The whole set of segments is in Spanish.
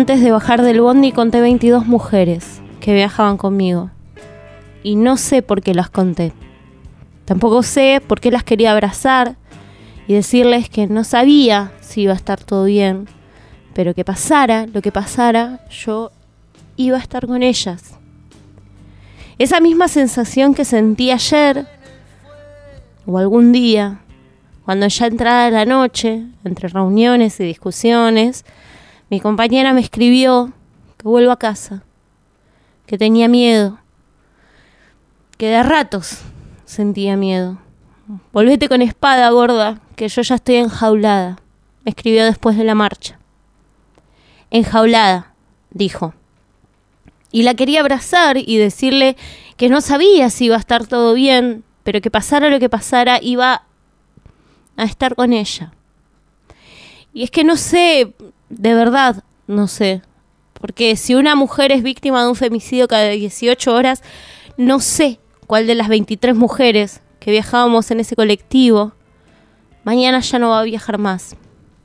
Antes de bajar del bondi conté 22 mujeres que viajaban conmigo. Y no sé por qué las conté. Tampoco sé por qué las quería abrazar y decirles que no sabía si iba a estar todo bien, pero que pasara lo que pasara, yo iba a estar con ellas. Esa misma sensación que sentí ayer o algún día, cuando ya entrada la noche, entre reuniones y discusiones, mi compañera me escribió que vuelvo a casa, que tenía miedo, que de ratos sentía miedo. Volvete con espada, gorda, que yo ya estoy enjaulada, me escribió después de la marcha. Enjaulada, dijo. Y la quería abrazar y decirle que no sabía si iba a estar todo bien, pero que pasara lo que pasara, iba a estar con ella. Y es que no sé, de verdad, no sé. Porque si una mujer es víctima de un femicidio cada 18 horas, no sé cuál de las 23 mujeres que viajábamos en ese colectivo mañana ya no va a viajar más.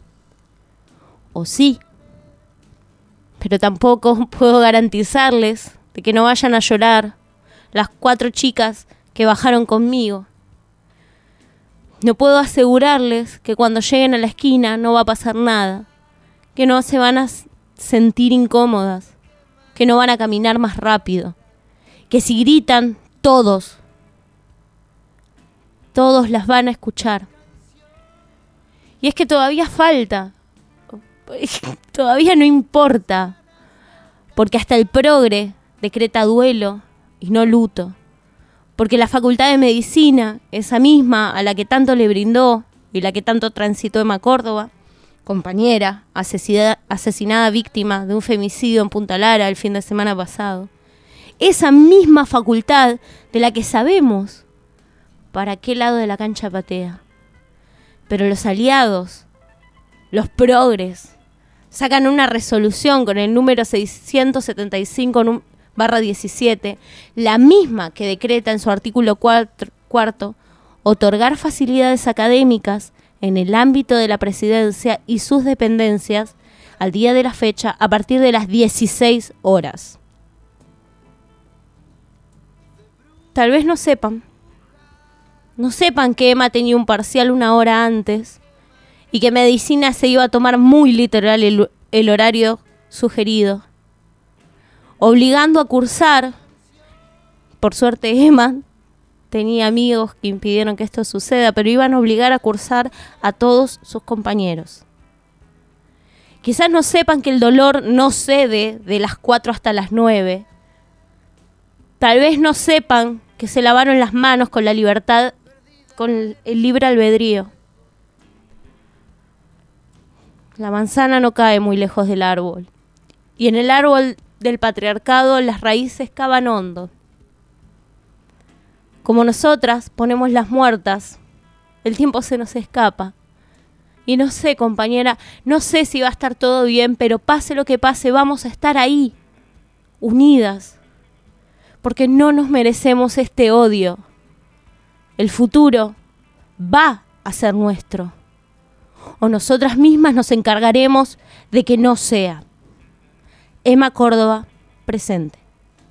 O sí. Pero tampoco puedo garantizarles de que no vayan a llorar las 4 chicas que bajaron conmigo. No puedo asegurarles que cuando lleguen a la esquina no va a pasar nada, que no se van a sentir incómodas, que no van a caminar más rápido, que si gritan todos las van a escuchar. Y es que todavía falta, todavía no importa, porque hasta el progre decreta duelo y no luto. Porque la Facultad de Medicina, esa misma a la que tanto le brindó y la que tanto transitó Emma Córdoba, compañera, asesinada víctima de un femicidio en Punta Lara el fin de semana pasado, esa misma facultad de la que sabemos para qué lado de la cancha patea. Pero los aliados, los progres, sacan una resolución con el número 675/17, la misma que decreta en su artículo cuarto otorgar facilidades académicas en el ámbito de la presidencia y sus dependencias al día de la fecha a partir de las 16 horas. Tal vez no sepan que Emma tenía un parcial 1 hora antes y que medicina se iba a tomar muy literal el horario sugerido, obligando a cursar. Por suerte Emma tenía amigos que impidieron que esto suceda, pero iban a obligar a cursar a todos sus compañeros. Quizás no sepan que el dolor no cede de las 4 hasta las 9. Tal vez no sepan que se lavaron las manos con la libertad, con el libre albedrío. La manzana no cae muy lejos del árbol. Y en el árbol del patriarcado las raíces cavan hondo. Como nosotras ponemos las muertas, el tiempo se nos escapa. Y no sé, compañera, no sé si va a estar todo bien, pero pase lo que pase, vamos a estar ahí, unidas. Porque no nos merecemos este odio. El futuro va a ser nuestro. O nosotras mismas nos encargaremos de que no sea. Emma Córdoba, presente.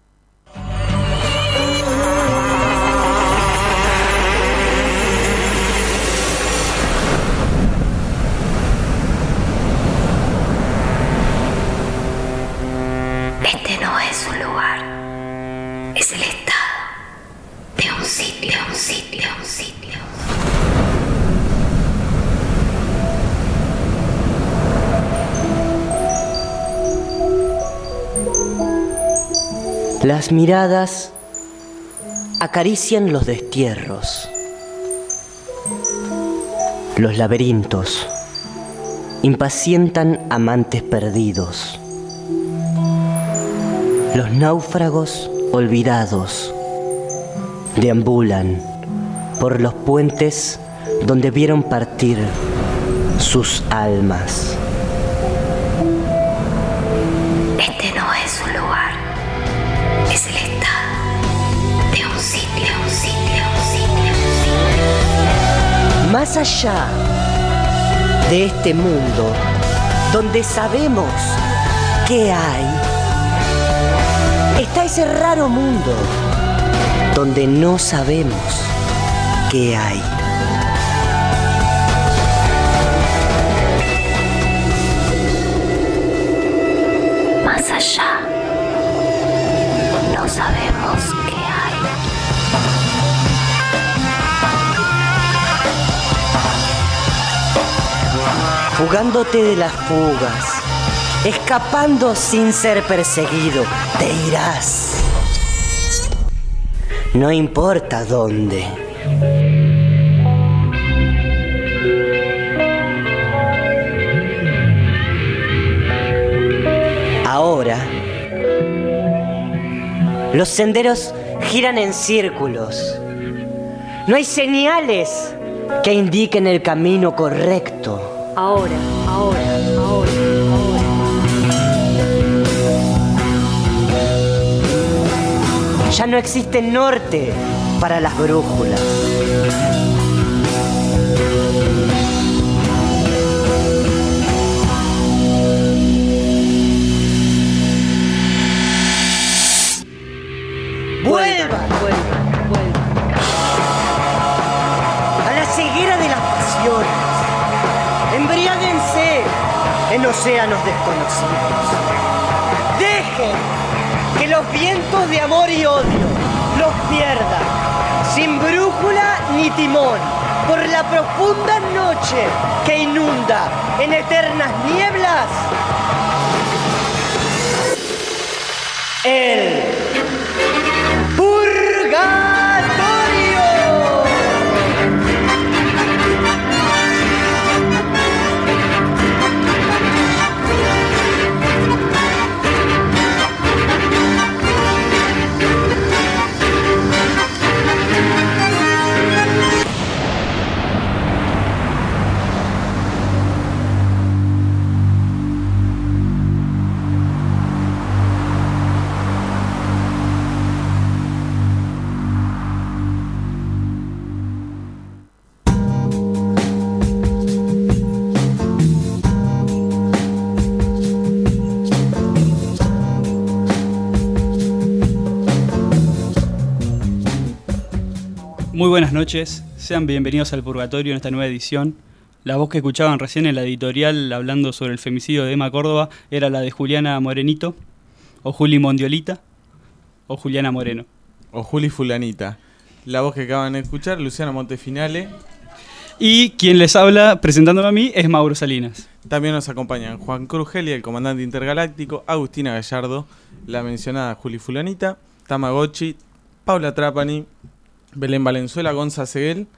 Este no es un lugar, es el estado de un sitio, un sitio, un sitio. Las miradas acarician los destierros, los laberintos impacientan amantes perdidos, los náufragos olvidados deambulan por los puentes donde vieron partir sus almas. Este no es un lugar, es el estado de un sitio, un sitio, un sitio, un sitio. Más allá de este mundo donde sabemos ¿qué hay? Está ese raro mundo donde no sabemos qué hay. Más allá, no sabemos qué hay. Fugándote de las fugas, escapando sin ser perseguido, te irás. No importa dónde. Ahora, los senderos giran en círculos. No hay señales que indiquen el camino correcto. Ahora. Ya no existe norte para las brújulas. ¡Vuelvan! A la ceguera de las pasiones. Embriáguense en océanos desconocidos. Dejen que los vientos de amor y odio los pierdan, sin brújula ni timón, por la profunda noche que inunda en eternas nieblas el purgatorio. Muy buenas noches, sean bienvenidos al Purgatorio en esta nueva edición. La voz que escuchaban recién en la editorial hablando sobre el femicidio de Emma Córdoba era la de Juliana Morenito, o Juli Mondiolita, o Juliana Moreno. O Juli Fulanita. La voz que acaban de escuchar, Luciano Montefinale. Y quien les habla, presentándome a mí, es Mauro Salinas. También nos acompañan Juan Cruz Geli, el comandante intergaláctico, Agustina Gallardo, la mencionada Juli Fulanita, Tamagotchi, Paula Trapani, Belén Valenzuela, Gonza Seguel.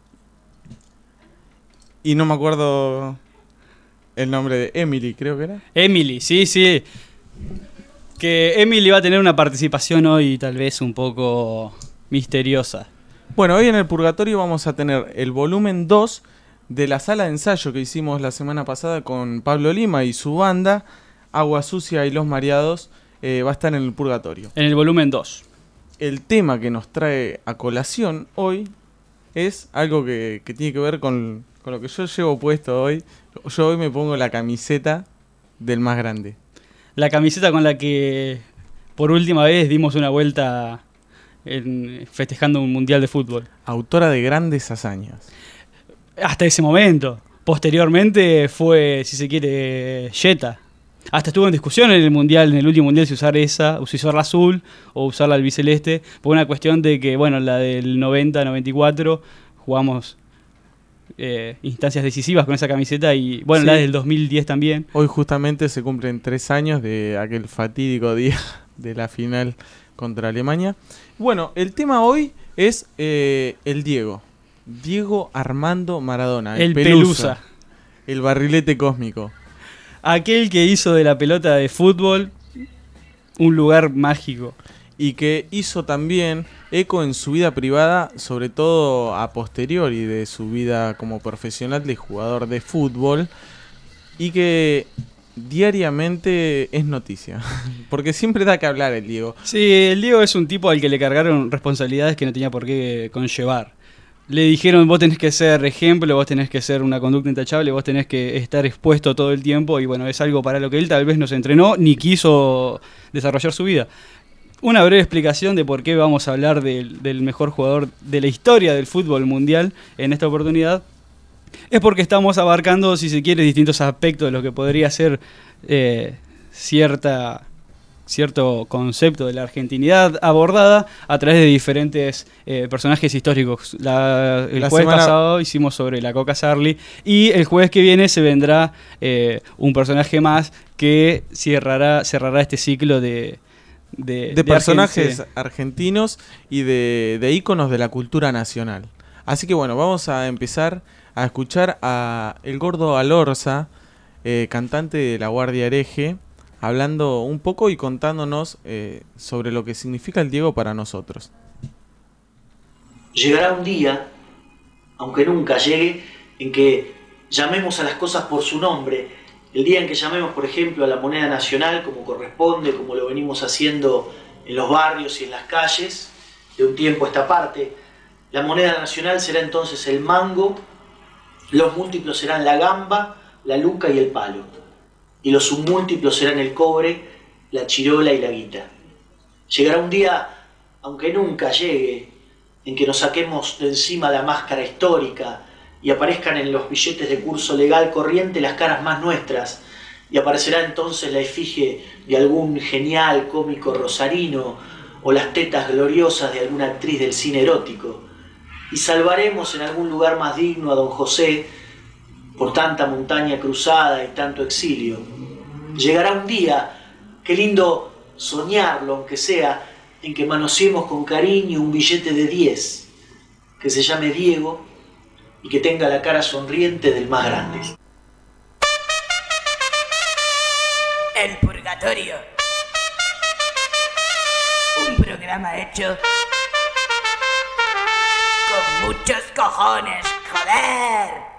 Y no me acuerdo el nombre de Emily, creo que era. Emily, sí. Que Emily va a tener una participación hoy tal vez un poco misteriosa. Bueno, hoy en el Purgatorio vamos a tener el volumen 2 de la sala de ensayo que hicimos la semana pasada con Pablo Lima y su banda, Agua Sucia y Los Mareados, va a estar en el Purgatorio. En el volumen 2. El tema que nos trae a colación hoy es algo que tiene que ver con lo que yo llevo puesto hoy. Yo hoy me pongo la camiseta del más grande. La camiseta con la que por última vez dimos una vuelta festejando un mundial de fútbol. Autora de grandes hazañas. Hasta ese momento. Posteriormente fue, si se quiere, Jetta. Hasta estuvo en discusión en el mundial, en el último mundial, si usar esa, o si usar la azul, o usar la albiceleste, por una cuestión de que, bueno, la del 90-94 jugamos instancias decisivas con esa camiseta y, bueno, sí. La del 2010 también. Hoy justamente se cumplen 3 años de aquel fatídico día de la final contra Alemania. Bueno, el tema hoy es el Diego Armando Maradona, el Pelusa, el barrilete cósmico. Aquel que hizo de la pelota de fútbol un lugar mágico. Y que hizo también eco en su vida privada, sobre todo a posteriori de su vida como profesional de jugador de fútbol, y que diariamente es noticia, porque siempre da que hablar el Diego. Sí, el Diego es un tipo al que le cargaron responsabilidades que no tenía por qué conllevar. le dijeron vos tenés que ser ejemplo, vos tenés que ser una conducta intachable, vos tenés que estar expuesto todo el tiempo y bueno, es algo para lo que él tal vez no se entrenó ni quiso desarrollar su vida. Una breve explicación de por qué vamos a hablar del mejor jugador de la historia del fútbol mundial en esta oportunidad. Es porque estamos abarcando, si se quiere, distintos aspectos de lo que podría ser cierto concepto de la argentinidad abordada a través de diferentes personajes históricos. El jueves pasado hicimos sobre la Coca Sarli y el jueves que viene se vendrá un personaje más que cerrará este ciclo de personajes argentinos y de íconos de la cultura nacional. Así que bueno, vamos a empezar a escuchar a el Gordo Alorza, cantante de La Guardia Hereje, hablando un poco y contándonos sobre lo que significa el Diego para nosotros. Llegará un día, aunque nunca llegue, en que llamemos a las cosas por su nombre. El día en que llamemos, por ejemplo, a la moneda nacional como corresponde, como lo venimos haciendo en los barrios y en las calles, de un tiempo a esta parte. La moneda nacional será entonces el mango, los múltiplos serán la gamba, la luca y el palo. Y los submúltiplos serán el cobre, la chirola y la guita. Llegará un día, aunque nunca llegue, en que nos saquemos de encima la máscara histórica y aparezcan en los billetes de curso legal corriente las caras más nuestras, y aparecerá entonces la efigie de algún genial cómico rosarino o las tetas gloriosas de alguna actriz del cine erótico, y salvaremos en algún lugar más digno a don José por tanta montaña cruzada y tanto exilio. Llegará un día, qué lindo soñarlo, aunque sea, en que manoseemos con cariño un billete de 10, que se llame Diego y que tenga la cara sonriente del más grande. El Purgatorio. Un programa hecho con muchos cojones, joder.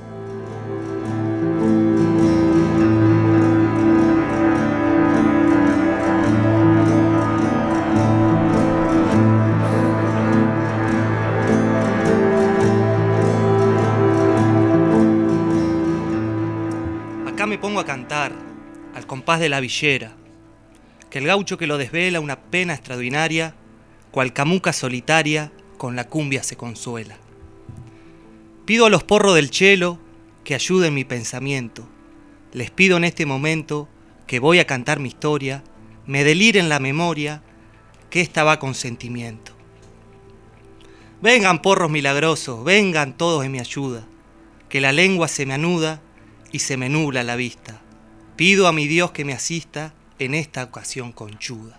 Acá me pongo a cantar, al compás de la villera, que el gaucho que lo desvela una pena extraordinaria, cual camuca solitaria, con la cumbia se consuela. Pido a los porros del chelo que ayuden mi pensamiento. Les pido en este momento que voy a cantar mi historia, me deliren la memoria, que esta va con sentimiento. Vengan porros milagrosos, vengan todos en mi ayuda, que la lengua se me anuda y se me nubla la vista. Pido a mi Dios que me asista en esta ocasión conchuda.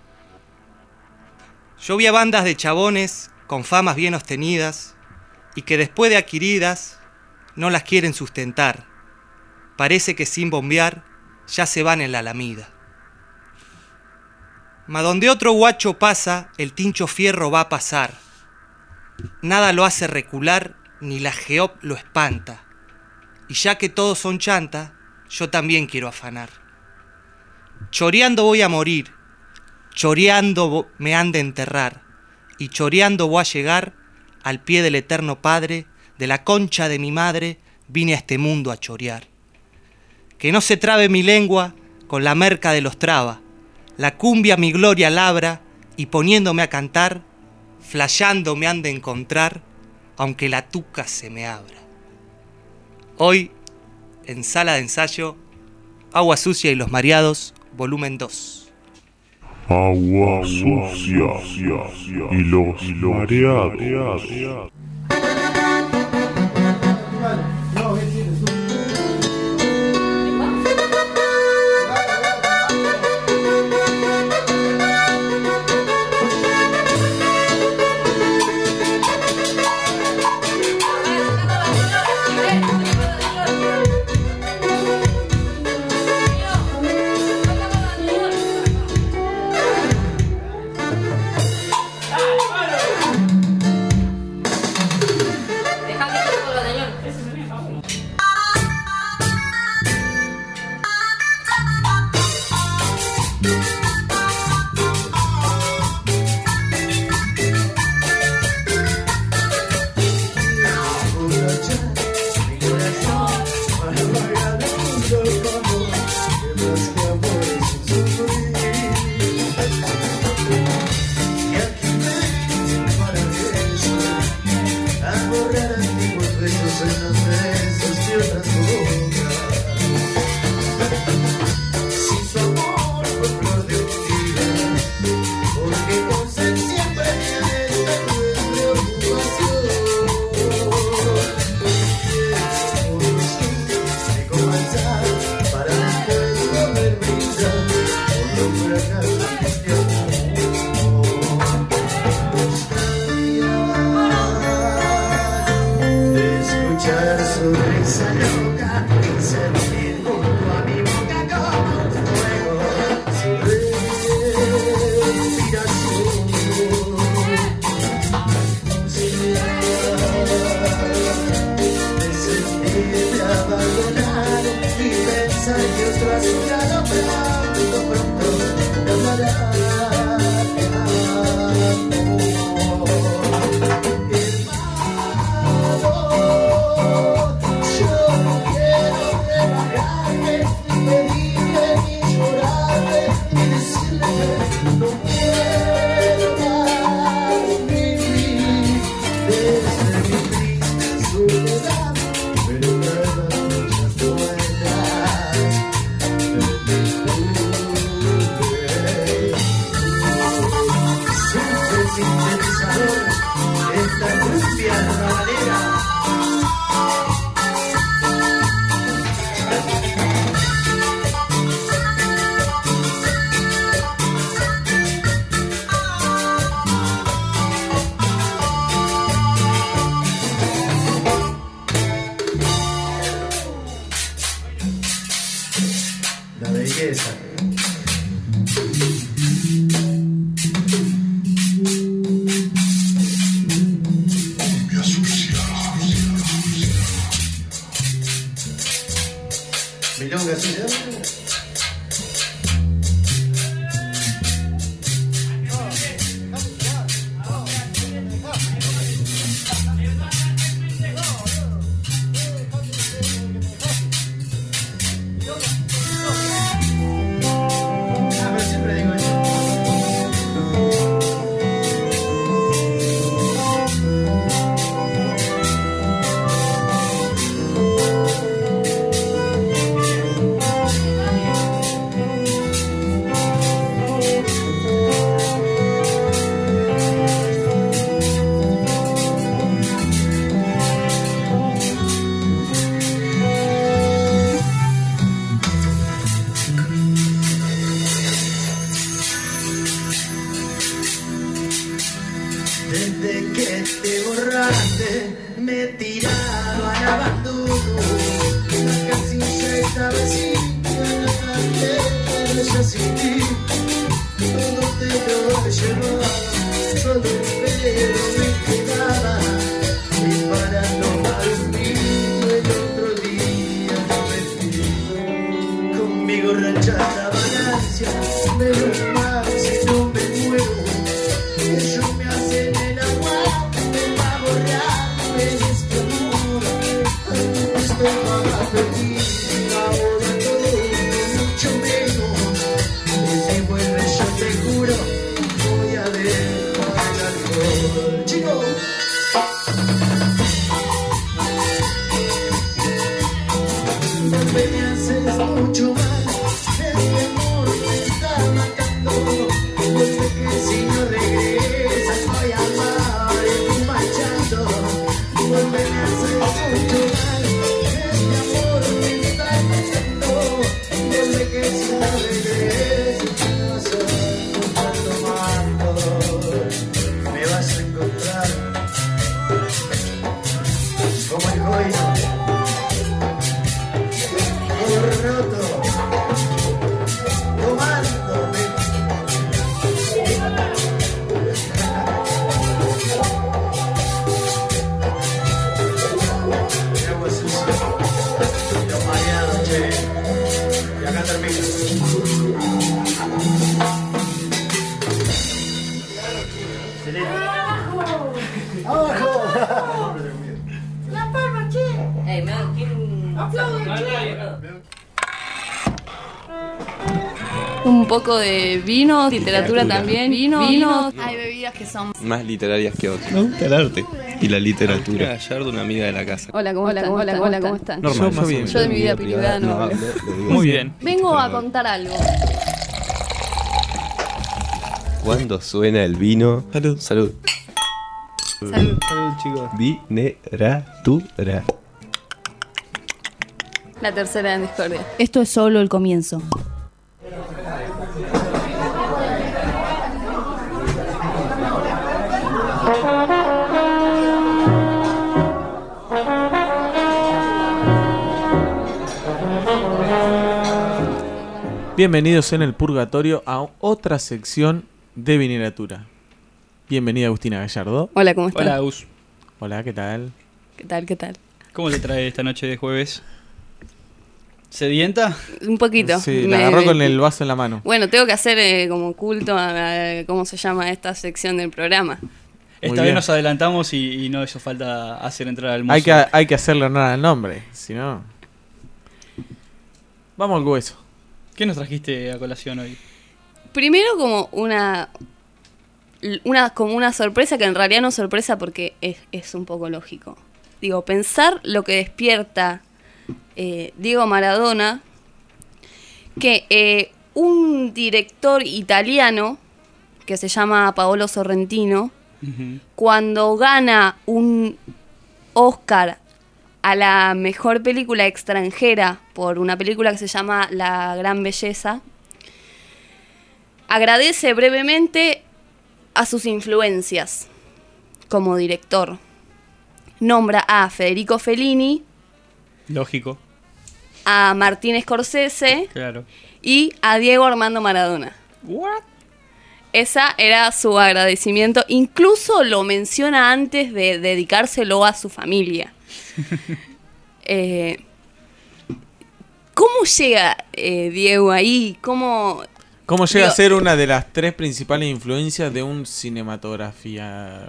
Yo vi a bandas de chabones con famas bien obtenidas y que después de adquiridas no las quieren sustentar. Parece que sin bombear ya se van en la alameda. Ma donde otro guacho pasa, el tincho fierro va a pasar. Nada lo hace recular, ni la geop lo espanta. Y ya que todos son chanta, yo también quiero afanar. Choreando voy a morir, choreando me han de enterrar, y choreando voy a llegar al pie del eterno Padre, de la concha de mi madre, vine a este mundo a chorear. Que no se trabe mi lengua con la merca de los trabas, la cumbia mi gloria labra, y poniéndome a cantar, flayando me han de encontrar, aunque la tuca se me abra. Hoy, en Sala de Ensayo, Agua Sucia y los Mareados, volumen 2. Agua sucia y los mareados. sintetizador esta cumbia rabalera. La belleza. Milonga sucia. Siempre digo eso. Desde que te borraste, me he tirado al abandono. La casilla está vacía, la cartera ya sin ti. Todo te lo he llevado, solo el pelo me quedaba. Y para tomar un vino el otro día lo metí. Conmigo rachada ganancia, menos mal si no me muero. Ellos me hacen el agua, me va a borrar en este amor. Estoy más feliz, ahora todo mucho menos. Y si vuelve yo te juro, voy a dejar el alcohol. Chicos. Me haces mucho mal, este amor me está matando. Porque que si no regresas voy a amar y tú marchando. Vuelve me haces mucho mal, este amor me está matando. Vuelve que si no regresas me vas a encontrar tomando. Me vas a encontrar como el joyo. Roto, tomándome. Agua sucia, lo mareado, che. Y acá termino. ¡Abajo! La palma, che. Un poco de vino, literatura también. Vino. Hay bebidas que son más literarias que otras. Me gusta el arte y la literatura. Ayer de una amiga de la casa. Hola, ¿cómo están? Normal, Yo bien. Yo de mi vida privada no hablo. Muy bien. Vengo a contar algo. Cuando suena el vino. Salud. Salud. Salud, chicos. Vineratura. La tercera en discordia. Esto es solo el comienzo. Bienvenidos en el Purgatorio a otra sección de Vineratura. Bienvenida Agustina Gallardo. Hola, ¿cómo estás? Hola, Agus. Hola, ¿qué tal? ¿Qué tal? ¿Cómo te trae esta noche de jueves? ¿Sedienta? Un poquito. Sí, la agarró con el vaso en la mano. Bueno, tengo que hacer como culto a cómo se llama esta sección del programa. Esta vez nos adelantamos y no hizo falta hacer entrar al mozo. Hay que hacerle honor al nombre, si no... Vamos al hueso. ¿Qué nos trajiste a colación hoy? Primero como una sorpresa, que en realidad no es sorpresa porque es un poco lógico. Digo, pensar lo que despierta Diego Maradona, que un director italiano, que se llama Paolo Sorrentino, Ujú. cuando gana un Oscar a la mejor película extranjera por una película que se llama La Gran Belleza, agradece brevemente a sus influencias como director. Nombra a Federico Fellini, Lógico, a Martín Scorsese claro. y a Diego Armando Maradona. What? Esa era su agradecimiento. Incluso lo menciona antes de dedicárselo a su familia. ¿Cómo llega Diego ahí? ¿Cómo llega a digo, ser una de las 3 principales influencias de un cinematografía?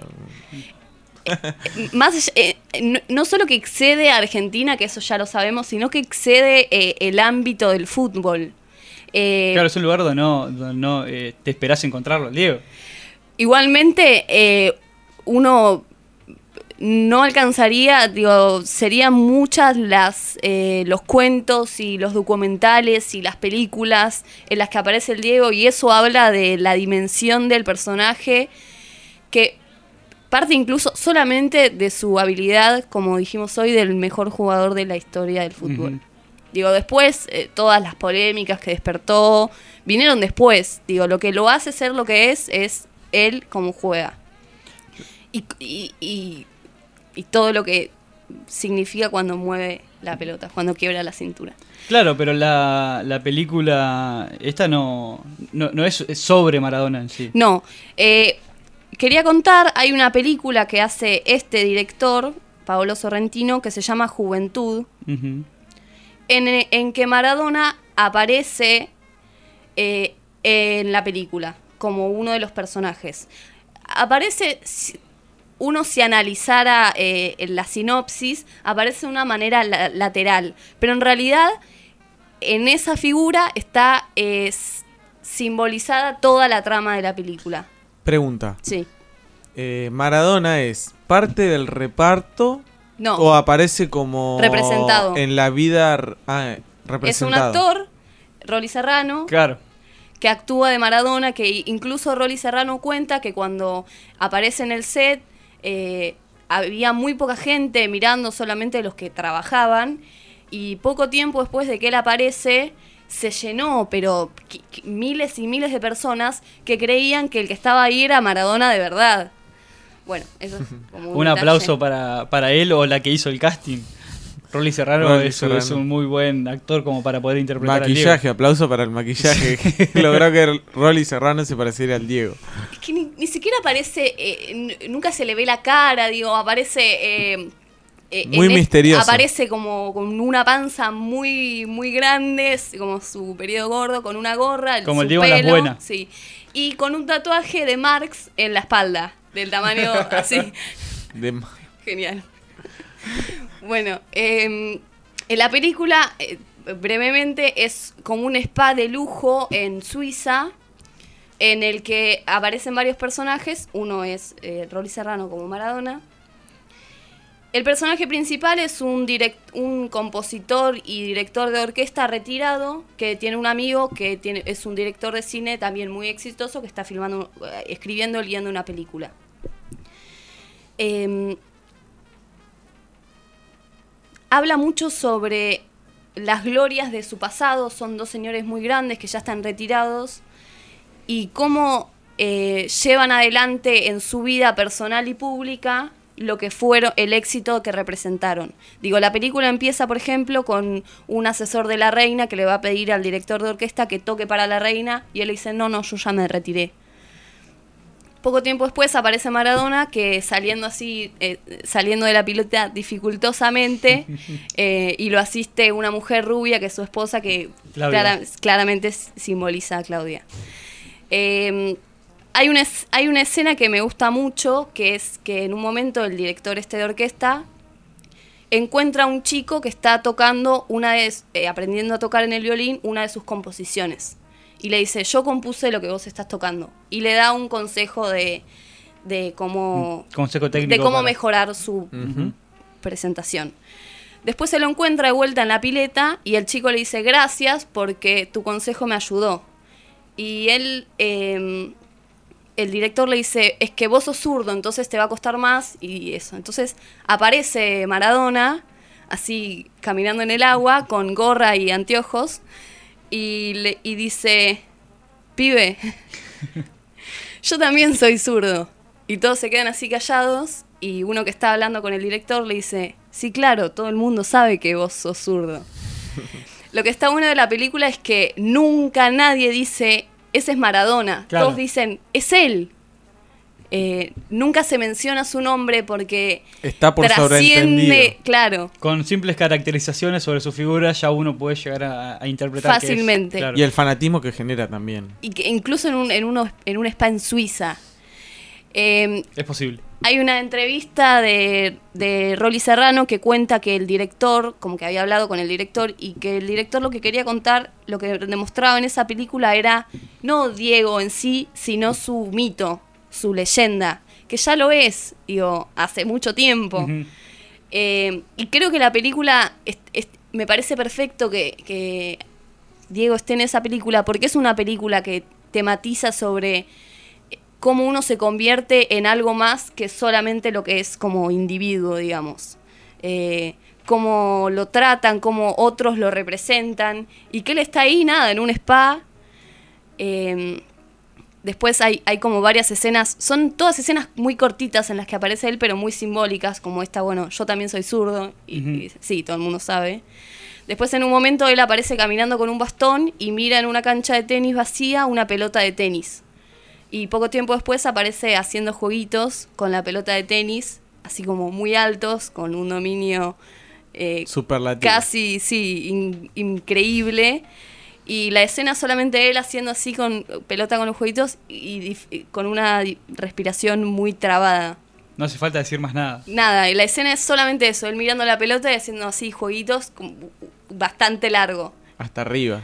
más no solo que excede a Argentina, que eso ya lo sabemos, sino que excede el ámbito del fútbol. Claro, es un lugar donde no te esperás encontrarlo, Diego. Igualmente, uno no alcanzaría, digo, serían muchas los cuentos y los documentales y las películas en las que aparece el Diego, y eso habla de la dimensión del personaje, que parte incluso solamente de su habilidad, como dijimos hoy, del mejor jugador de la historia del fútbol. Ujú. Digo, después, todas las polémicas que despertó vinieron después. Digo, lo que lo hace ser lo que es él como juega. Y todo lo que significa cuando mueve la pelota, cuando quiebra la cintura. Claro, pero la película esta no es sobre Maradona en sí. No, quería contar, hay una película que hace este director, Paolo Sorrentino, que se llama Juventud, Ujú. en que Maradona aparece en la película como uno de los personajes. Aparece, uno si analizara la sinopsis, aparece de una manera lateral, pero en realidad en esa figura está simbolizada toda la trama de la película. Pregunta. Sí. ¿Maradona es parte del reparto? No. ¿O aparece como Representado. en la vida representado? Es un actor, Rolly Serrano, Claro. que actúa de Maradona, que incluso Rolly Serrano cuenta que cuando aparece en el set había muy poca gente mirando, solamente los que trabajaban, y poco tiempo después de que él aparece se llenó, pero miles y miles de personas que creían que el que estaba ahí era Maradona de verdad. Bueno, eso es como Un detalle. aplauso para él o la que hizo el casting. Rolly Serrano Rolly es Serrano. un muy buen actor como para poder interpretar al Maquillaje, Diego. aplauso para el maquillaje. Logró que Rolly Serrano se pareciera al Diego. Es que ni siquiera aparece, nunca se le ve la cara, digo, aparece... Muy misterioso. Aparece como con una panza muy muy grande, como su periodo gordo, con una gorra, Como su el Diego en las pelo, buenas. sí, y con un tatuaje de Marx en la espalda, del tamaño así. Genial. Bueno, en la película, brevemente, es como un spa de lujo en Suiza, en el que aparecen varios personajes. Uno es Rolly Serrano como Maradona. El personaje principal es un compositor y director de orquesta retirado, que tiene un amigo que es un director de cine también muy exitoso, que está escribiendo el guión de una película. Habla mucho sobre las glorias de su pasado. Son dos señores muy grandes que ya están retirados, y cómo llevan adelante en su vida personal y pública lo que fueron el éxito que representaron. Digo, la película empieza, por ejemplo, con un asesor de la reina que le va a pedir al director de orquesta que toque para la reina, y él le dice, no, yo ya me retiré. Poco tiempo después aparece Maradona, que saliendo de la pilota dificultosamente, y lo asiste una mujer rubia, que es su esposa, que claramente simboliza a Claudia. Hay una escena que me gusta mucho, que es que en un momento el director de orquesta encuentra a un chico que está tocando aprendiendo a tocar en el violín una de sus composiciones. Y le dice, yo compuse lo que vos estás tocando. Y le da un consejo de cómo, consejo técnico de cómo para mejorar su presentación. Después se lo encuentra de vuelta en la pileta y el chico le dice, gracias porque tu consejo me ayudó. Y él el director le dice, es que vos sos zurdo, entonces te va a costar más y eso. Entonces aparece Maradona, así caminando en el agua, con gorra y anteojos, y dice, pibe, yo también soy zurdo. Y todos se quedan así callados, y uno que está hablando con el director le dice, sí, claro, todo el mundo sabe que vos sos zurdo. Lo que está bueno de la película es que nunca nadie dice, ese es Maradona. Claro. Todos dicen, es él. Nunca se menciona su nombre porque está por sobreentendido. Claro. Con simples caracterizaciones sobre su figura ya uno puede llegar a interpretar fácilmente. Que es, claro. Y el fanatismo que genera también. Y que incluso en un spa en Suiza. Es posible. Hay una entrevista de Rolly Serrano que cuenta que el director, como que había hablado con el director, y que el director lo que quería contar, lo que demostraba en esa película era no Diego en sí, sino su mito, su leyenda, que ya lo es, digo, hace mucho tiempo. Uh-huh. Y creo que la película, me parece perfecto que Diego esté en esa película, porque es una película que tematiza sobre cómo uno se convierte en algo más que solamente lo que es como individuo, digamos. Cómo lo tratan, cómo otros lo representan, y que él está ahí, nada, en un spa. Después hay como varias escenas, son todas escenas muy cortitas en las que aparece él, pero muy simbólicas, como esta, bueno, yo también soy zurdo, y sí, todo el mundo sabe. Después en un momento él aparece caminando con un bastón y mira en una cancha de tenis vacía una pelota de tenis. Y poco tiempo después aparece haciendo jueguitos con la pelota de tenis, así como muy altos, con un dominio superlativo, casi, sí, increíble. Y la escena solamente él haciendo así con pelota con los jueguitos y con una respiración muy trabada. No hace falta decir más nada. Nada, y la escena es solamente eso, él mirando la pelota y haciendo así jueguitos bastante largo. Hasta arriba.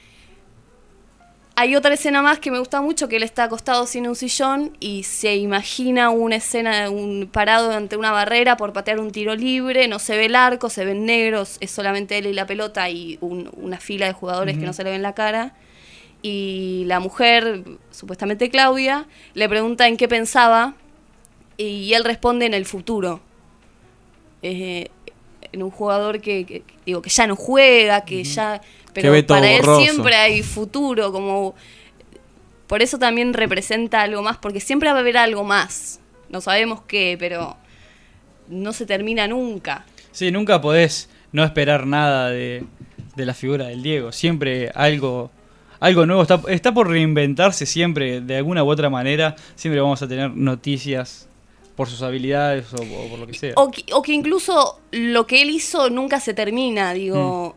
Hay otra escena más que me gusta mucho, que él está acostado sin un sillón y se imagina una escena parado ante una barrera por patear un tiro libre, no se ve el arco, se ven negros, es solamente él y la pelota y una fila de jugadores que no se le ven la cara. Y la mujer, supuestamente Claudia, le pregunta en qué pensaba y él responde en el futuro. En un jugador que ya no juega, que ya... Pero para él siempre hay futuro, como por eso también representa algo más, porque siempre va a haber algo más. No sabemos qué, pero no se termina nunca. Sí, nunca podés no esperar nada de la figura del Diego. Siempre algo nuevo está por reinventarse siempre, de alguna u otra manera. Siempre vamos a tener noticias por sus habilidades o por lo que sea. O que incluso lo que él hizo nunca se termina, digo...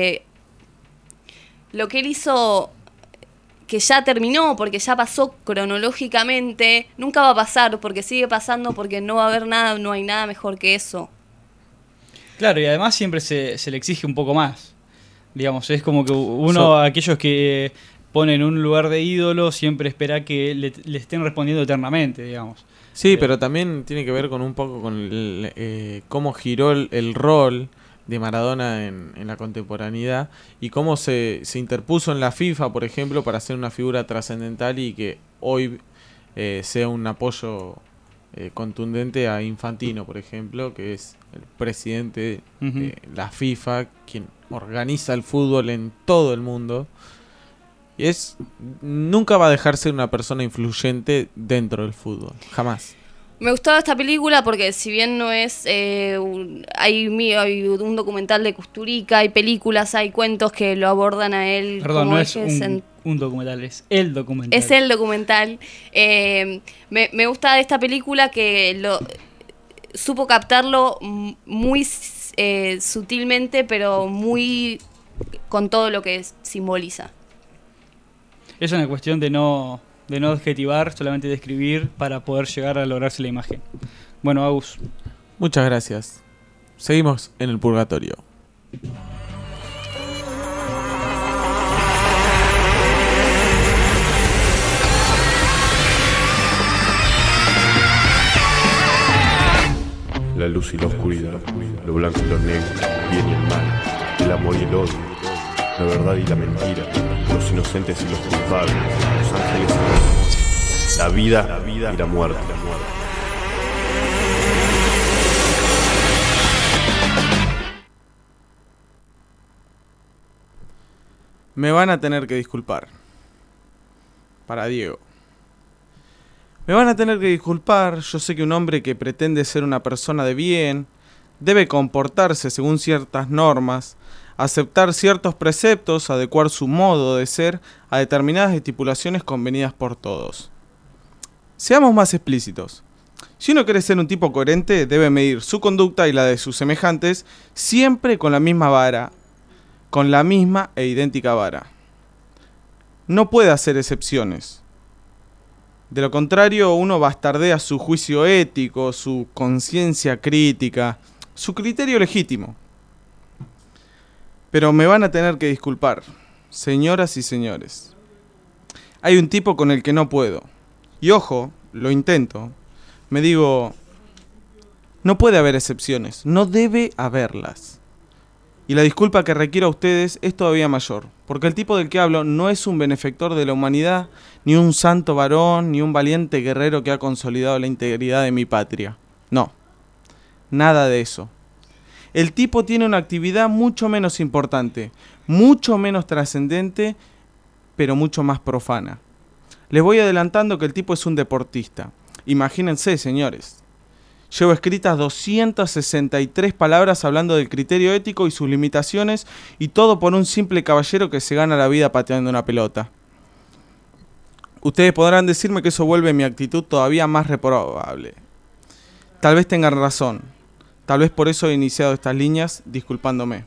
Lo que él hizo, que ya terminó, porque ya pasó cronológicamente, nunca va a pasar, porque sigue pasando, porque no va a haber nada, no hay nada mejor que eso. Claro, y además siempre se le exige un poco más. Digamos, es como que uno, aquellos que ponen un lugar de ídolo, siempre espera que le estén respondiendo eternamente, digamos. Sí, pero también tiene que ver con un poco con cómo giró el rol de Maradona en la contemporaneidad y cómo se interpuso en la FIFA, por ejemplo, para ser una figura trascendental y que hoy sea un apoyo contundente a Infantino, por ejemplo, que es el presidente de la FIFA, quien organiza el fútbol en todo el mundo. Y nunca va a dejar ser una persona influyente dentro del fútbol, jamás. Me gustaba esta película porque si bien no es... hay un documental de Kusturica, hay películas, hay cuentos que lo abordan a él. Perdón, como no es un documental, es el documental. Es el documental. Me gusta de esta película que supo captarlo muy sutilmente, pero muy con todo lo que simboliza. Es una cuestión de no adjetivar, solamente describir para poder llegar a lograrse la imagen. Bueno, Agus. Muchas gracias. Seguimos en el purgatorio. La luz y la oscuridad, lo blanco y lo negro, el bien y el mal, el amor y el odio, la verdad y la mentira, los inocentes y los culpables, los ángeles y los... la vida y la muerte. Me van a tener que disculpar. Para Diego. Me van a tener que disculpar. Yo sé que un hombre que pretende ser una persona de bien debe comportarse según ciertas normas, aceptar ciertos preceptos, adecuar su modo de ser a determinadas estipulaciones convenidas por todos. Seamos más explícitos. Si uno quiere ser un tipo coherente, debe medir su conducta y la de sus semejantes siempre con la misma vara, con la misma e idéntica vara. No puede hacer excepciones. De lo contrario, uno bastardea su juicio ético, su conciencia crítica, su criterio legítimo. Pero me van a tener que disculpar, señoras y señores. Hay un tipo con el que no puedo. Y ojo, lo intento. Me digo, no puede haber excepciones, no debe haberlas. Y la disculpa que requiero a ustedes es todavía mayor, porque el tipo del que hablo no es un benefactor de la humanidad, ni un santo varón, ni un valiente guerrero que ha consolidado la integridad de mi patria. No, nada de eso. El tipo tiene una actividad mucho menos importante, mucho menos trascendente, pero mucho más profana. Les voy adelantando que el tipo es un deportista. Imagínense, señores. Llevo escritas 263 palabras hablando del criterio ético y sus limitaciones, y todo por un simple caballero que se gana la vida pateando una pelota. Ustedes podrán decirme que eso vuelve mi actitud todavía más reprobable. Tal vez tengan razón. Tal vez por eso he iniciado estas líneas disculpándome.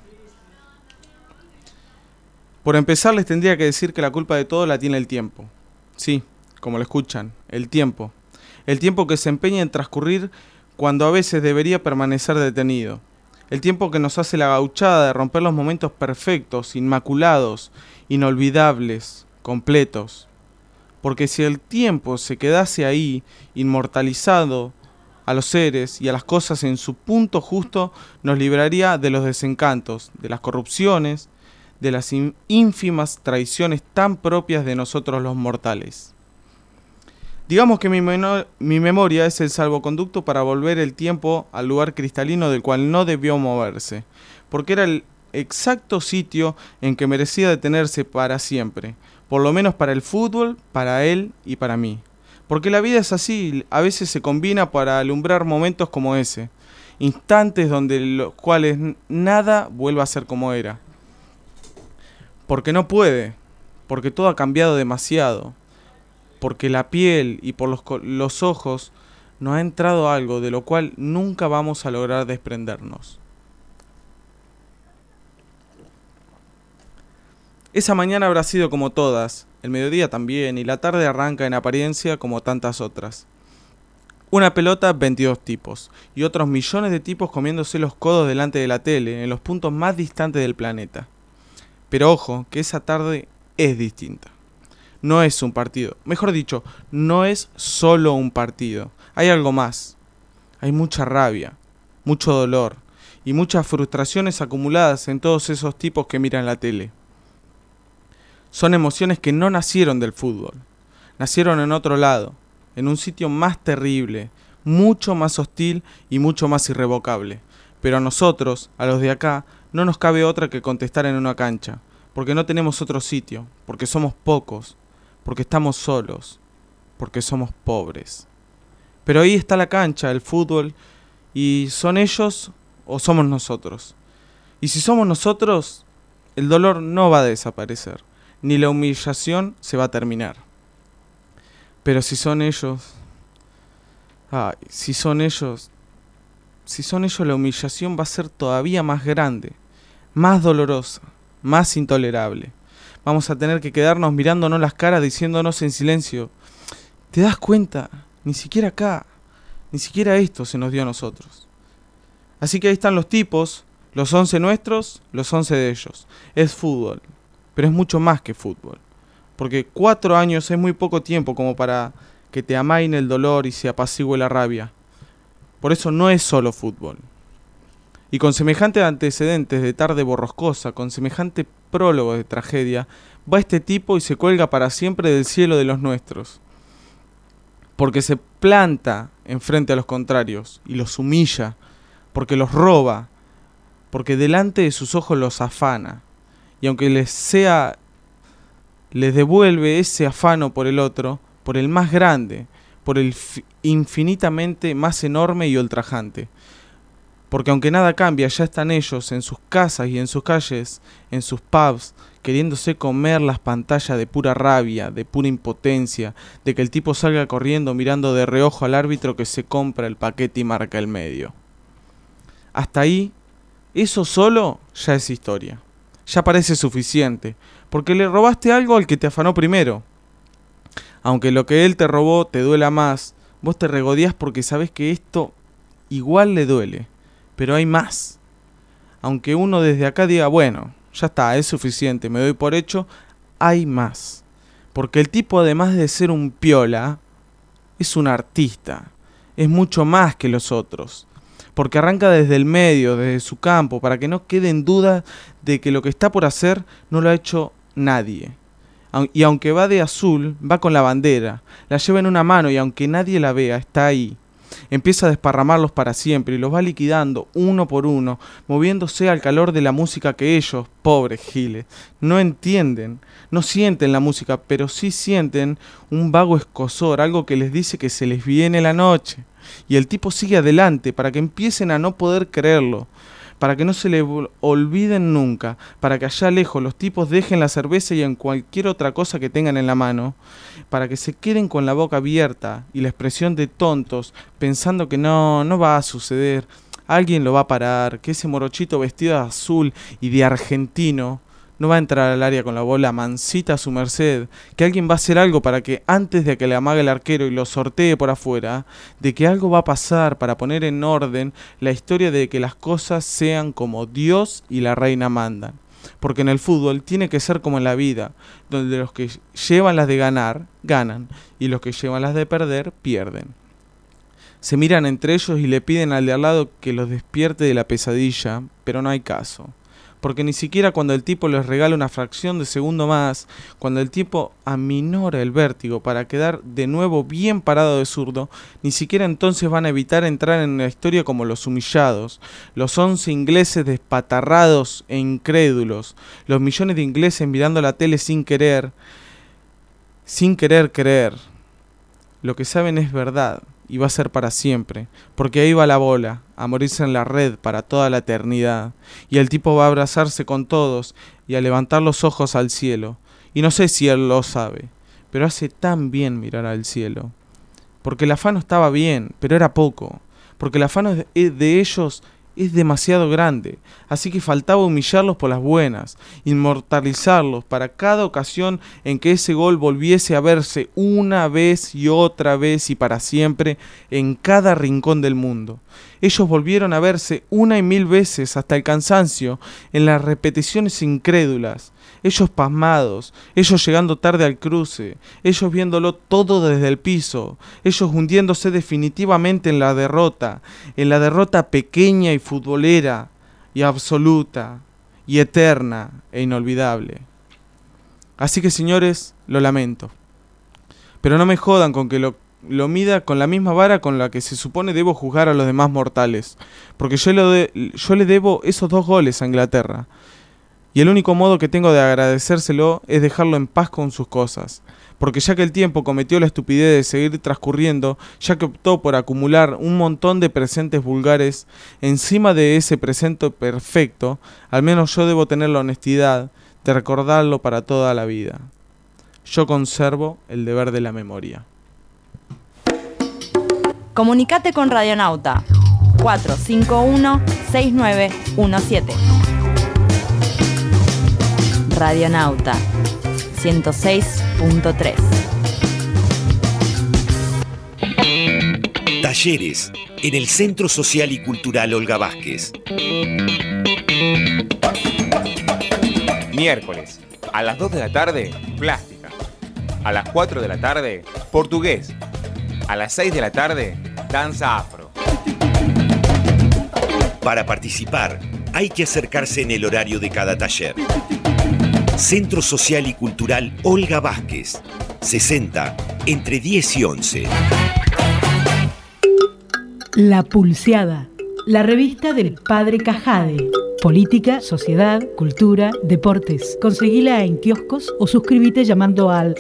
Por empezar, les tendría que decir que la culpa de todo la tiene el tiempo. Sí, como lo escuchan, el tiempo. El tiempo que se empeña en transcurrir cuando a veces debería permanecer detenido. El tiempo que nos hace la gauchada de romper los momentos perfectos, inmaculados, inolvidables, completos. Porque si el tiempo se quedase ahí, inmortalizado a los seres y a las cosas en su punto justo, nos libraría de los desencantos, de las corrupciones, de las ínfimas traiciones tan propias de nosotros los mortales. Digamos que mi memoria es el salvoconducto para volver el tiempo al lugar cristalino del cual no debió moverse, porque era el exacto sitio en que merecía detenerse para siempre, por lo menos para el fútbol, para él y para mí. Porque la vida es así, a veces se combina para alumbrar momentos como ese, instantes donde los cuales nada vuelva a ser como era. Porque no puede, porque todo ha cambiado demasiado. Porque la piel y por los ojos nos ha entrado algo de lo cual nunca vamos a lograr desprendernos. Esa mañana habrá sido como todas, el mediodía también, y la tarde arranca en apariencia como tantas otras. Una pelota, 22 tipos, y otros millones de tipos comiéndose los codos delante de la tele, en los puntos más distantes del planeta. Pero ojo, que esa tarde es distinta. No es un partido. Mejor dicho, no es solo un partido. Hay algo más. Hay mucha rabia, mucho dolor y muchas frustraciones acumuladas en todos esos tipos que miran la tele. Son emociones que no nacieron del fútbol. Nacieron en otro lado, en un sitio más terrible, mucho más hostil y mucho más irrevocable. Pero a nosotros, a los de acá, no nos cabe otra que contestar en una cancha, porque no tenemos otro sitio, porque somos pocos, porque estamos solos, porque somos pobres. Pero ahí está la cancha, el fútbol, y ¿son ellos o somos nosotros? Y si somos nosotros, el dolor no va a desaparecer, ni la humillación se va a terminar. Pero si son ellos, si son ellos, la humillación va a ser todavía más grande, más dolorosa, más intolerable. Vamos a tener que quedarnos mirándonos las caras, diciéndonos en silencio, ¿te das cuenta? Ni siquiera acá, ni siquiera esto se nos dio a nosotros. Así que ahí están los tipos, los 11 nuestros, los 11 de ellos. Es fútbol, pero es mucho más que fútbol. Porque 4 años es muy poco tiempo como para que te amaine el dolor y se apacigüe la rabia. Por eso no es solo fútbol. Y con semejantes antecedentes de tarde borroscosa, con semejante prólogo de tragedia, va este tipo y se cuelga para siempre del cielo de los nuestros. porque se planta enfrente a los contrarios y los humilla, porque los roba, porque delante de sus ojos los afana, y aunque les devuelve ese afano por el otro, por el más grande, por el infinitamente más enorme y ultrajante. Porque aunque nada cambia, ya están ellos en sus casas y en sus calles, en sus pubs, queriéndose comer las pantallas de pura rabia, de pura impotencia, de que el tipo salga corriendo mirando de reojo al árbitro que se compra el paquete y marca el medio. Hasta ahí, eso solo ya es historia. Ya parece suficiente, porque le robaste algo al que te afanó primero. Aunque lo que él te robó te duela más, vos te regodeás porque sabés que esto igual le duele. Pero hay más. Aunque uno desde acá diga, bueno, ya está, es suficiente, me doy por hecho, hay más. Porque el tipo, además de ser un piola, es un artista. Es mucho más que los otros. Porque arranca desde el medio, desde su campo, para que no quede en duda de que lo que está por hacer no lo ha hecho nadie. Y aunque va de azul, va con la bandera, la lleva en una mano y aunque nadie la vea, está ahí. Empieza a desparramarlos para siempre y los va liquidando uno por uno, moviéndose al calor de la música que ellos, pobres giles, no entienden, no sienten la música, pero sí sienten un vago escozor, algo que les dice que se les viene la noche. Y el tipo sigue adelante para que empiecen a no poder creerlo, para que no se le olviden nunca, para que allá lejos los tipos dejen la cerveza y en cualquier otra cosa que tengan en la mano, para que se queden con la boca abierta y la expresión de tontos, pensando que no va a suceder, alguien lo va a parar, que ese morochito vestido de azul y de argentino no va a entrar al área con la bola mansita a su merced, que alguien va a hacer algo para que antes de que le amague el arquero y lo sortee por afuera, de que algo va a pasar para poner en orden la historia de que las cosas sean como Dios y la reina mandan. Porque en el fútbol tiene que ser como en la vida, donde los que llevan las de ganar, ganan, y los que llevan las de perder, pierden. Se miran entre ellos y le piden al de al lado que los despierte de la pesadilla, pero no hay caso. Porque ni siquiera cuando el tipo les regala una fracción de segundo más, cuando el tipo aminora el vértigo para quedar de nuevo bien parado de zurdo, ni siquiera entonces van a evitar entrar en la historia como los humillados, los 11 ingleses despatarrados e incrédulos, los millones de ingleses mirando la tele sin querer creer. Lo que saben es verdad. Y va a ser para siempre, porque ahí va la bola, a morirse en la red para toda la eternidad, y el tipo va a abrazarse con todos y a levantar los ojos al cielo, y no sé si él lo sabe, pero hace tan bien mirar al cielo, porque el afano estaba bien, pero era poco, porque el afano de ellos es demasiado grande, así que faltaba humillarlos por las buenas, inmortalizarlos para cada ocasión en que ese gol volviese a verse una vez y otra vez y para siempre en cada rincón del mundo. Ellos volvieron a verse una y mil veces hasta el cansancio en las repeticiones incrédulas, ellos pasmados, ellos llegando tarde al cruce, ellos viéndolo todo desde el piso, ellos hundiéndose definitivamente en la derrota pequeña y futbolera y absoluta y eterna e inolvidable. Así que señores, lo lamento, pero no me jodan con que lo mida con la misma vara con la que se supone debo juzgar a los demás mortales, porque yo le debo esos 2 goles a Inglaterra. Y el único modo que tengo de agradecérselo es dejarlo en paz con sus cosas. Porque ya que el tiempo cometió la estupidez de seguir transcurriendo, ya que optó por acumular un montón de presentes vulgares encima de ese presente perfecto, al menos yo debo tener la honestidad de recordarlo para toda la vida. Yo conservo el deber de la memoria. Comunicate con Radionauta 451-6917. Radionauta 106.3. Talleres en el Centro Social y Cultural Olga Vázquez. Miércoles, a las 2 de la tarde, plástica. A las 4 de la tarde, portugués. A las 6 de la tarde, danza afro. Para participar, hay que acercarse en el horario de cada taller. Centro Social y Cultural Olga Vázquez, 60, entre 10 y 11. La Pulseada, la revista del Padre Cajade. Política, sociedad, cultura, deportes. Conseguila en kioscos o suscríbete llamando al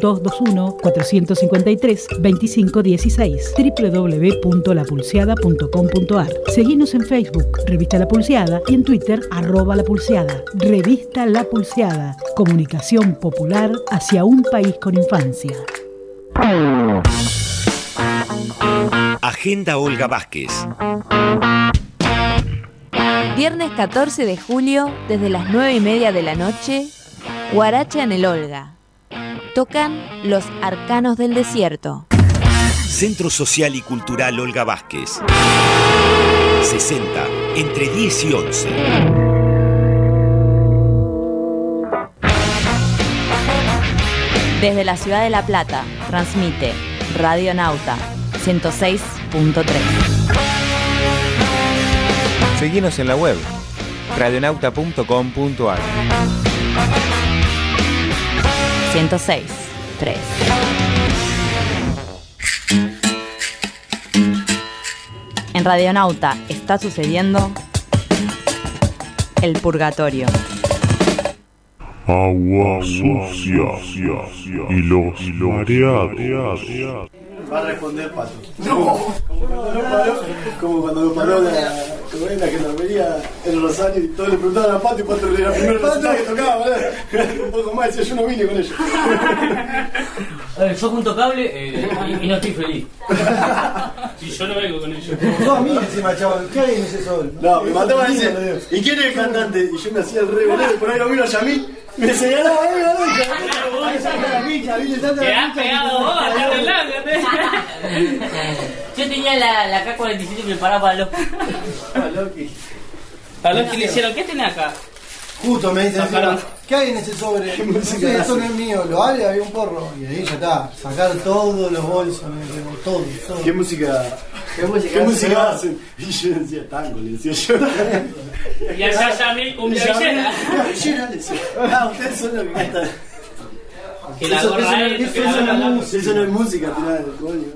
0221-453-2516 www.lapulseada.com.ar. Seguinos en Facebook, Revista La Pulseada, y en Twitter, @lapulseada. Revista La Pulseada, comunicación popular hacia un país con infancia. Agenda Olga Vázquez. Viernes 14 de julio, desde las 9:30 de la noche, Guaracha en el Olga. Tocan Los Arcanos del Desierto. Centro Social y Cultural Olga Vázquez. 60, entre 10 y 11. Desde la ciudad de La Plata, transmite Radio Nauta 106.3. Seguinos en la web, radionauta.com.ar. 106.3. En Radionauta está sucediendo El Purgatorio. Agua sucia y los mareados. Va a responder Pato. No. Como cuando paró la gendarmería en Rosario y todos le preguntaban a Pato y Pato era el primer resultado que tocaba, ¿verdad? Un poco más, decía, yo no vine con ellos. A ver, sos un tocable y no estoy feliz. Si yo no vengo con ellos. No, a mí encima, chaval, ¿qué hay en ese sol? No, me mataban a decir, ¿y quién es el cantante? Y yo me hacía el re boludo, y por ahí lo vino a Yamil, me señalaba, te has pegado vos, yo tenía la K-47 preparada para los... Para los que le hicieron, ¿qué tenés acá? Justo me dicen, ¿qué hay en ese sobre? Eso no es mío, lo abre, había un porro. Y ahí ya está, sacar todos los bolsos, todo. ¿Qué música hacen? Y yo decía, tango, le decía yo. Y allá Yamil, cumbia villera. Villera, le decía. Ustedes son los que cantan. Que la gorra eso no es música, tirada del coño.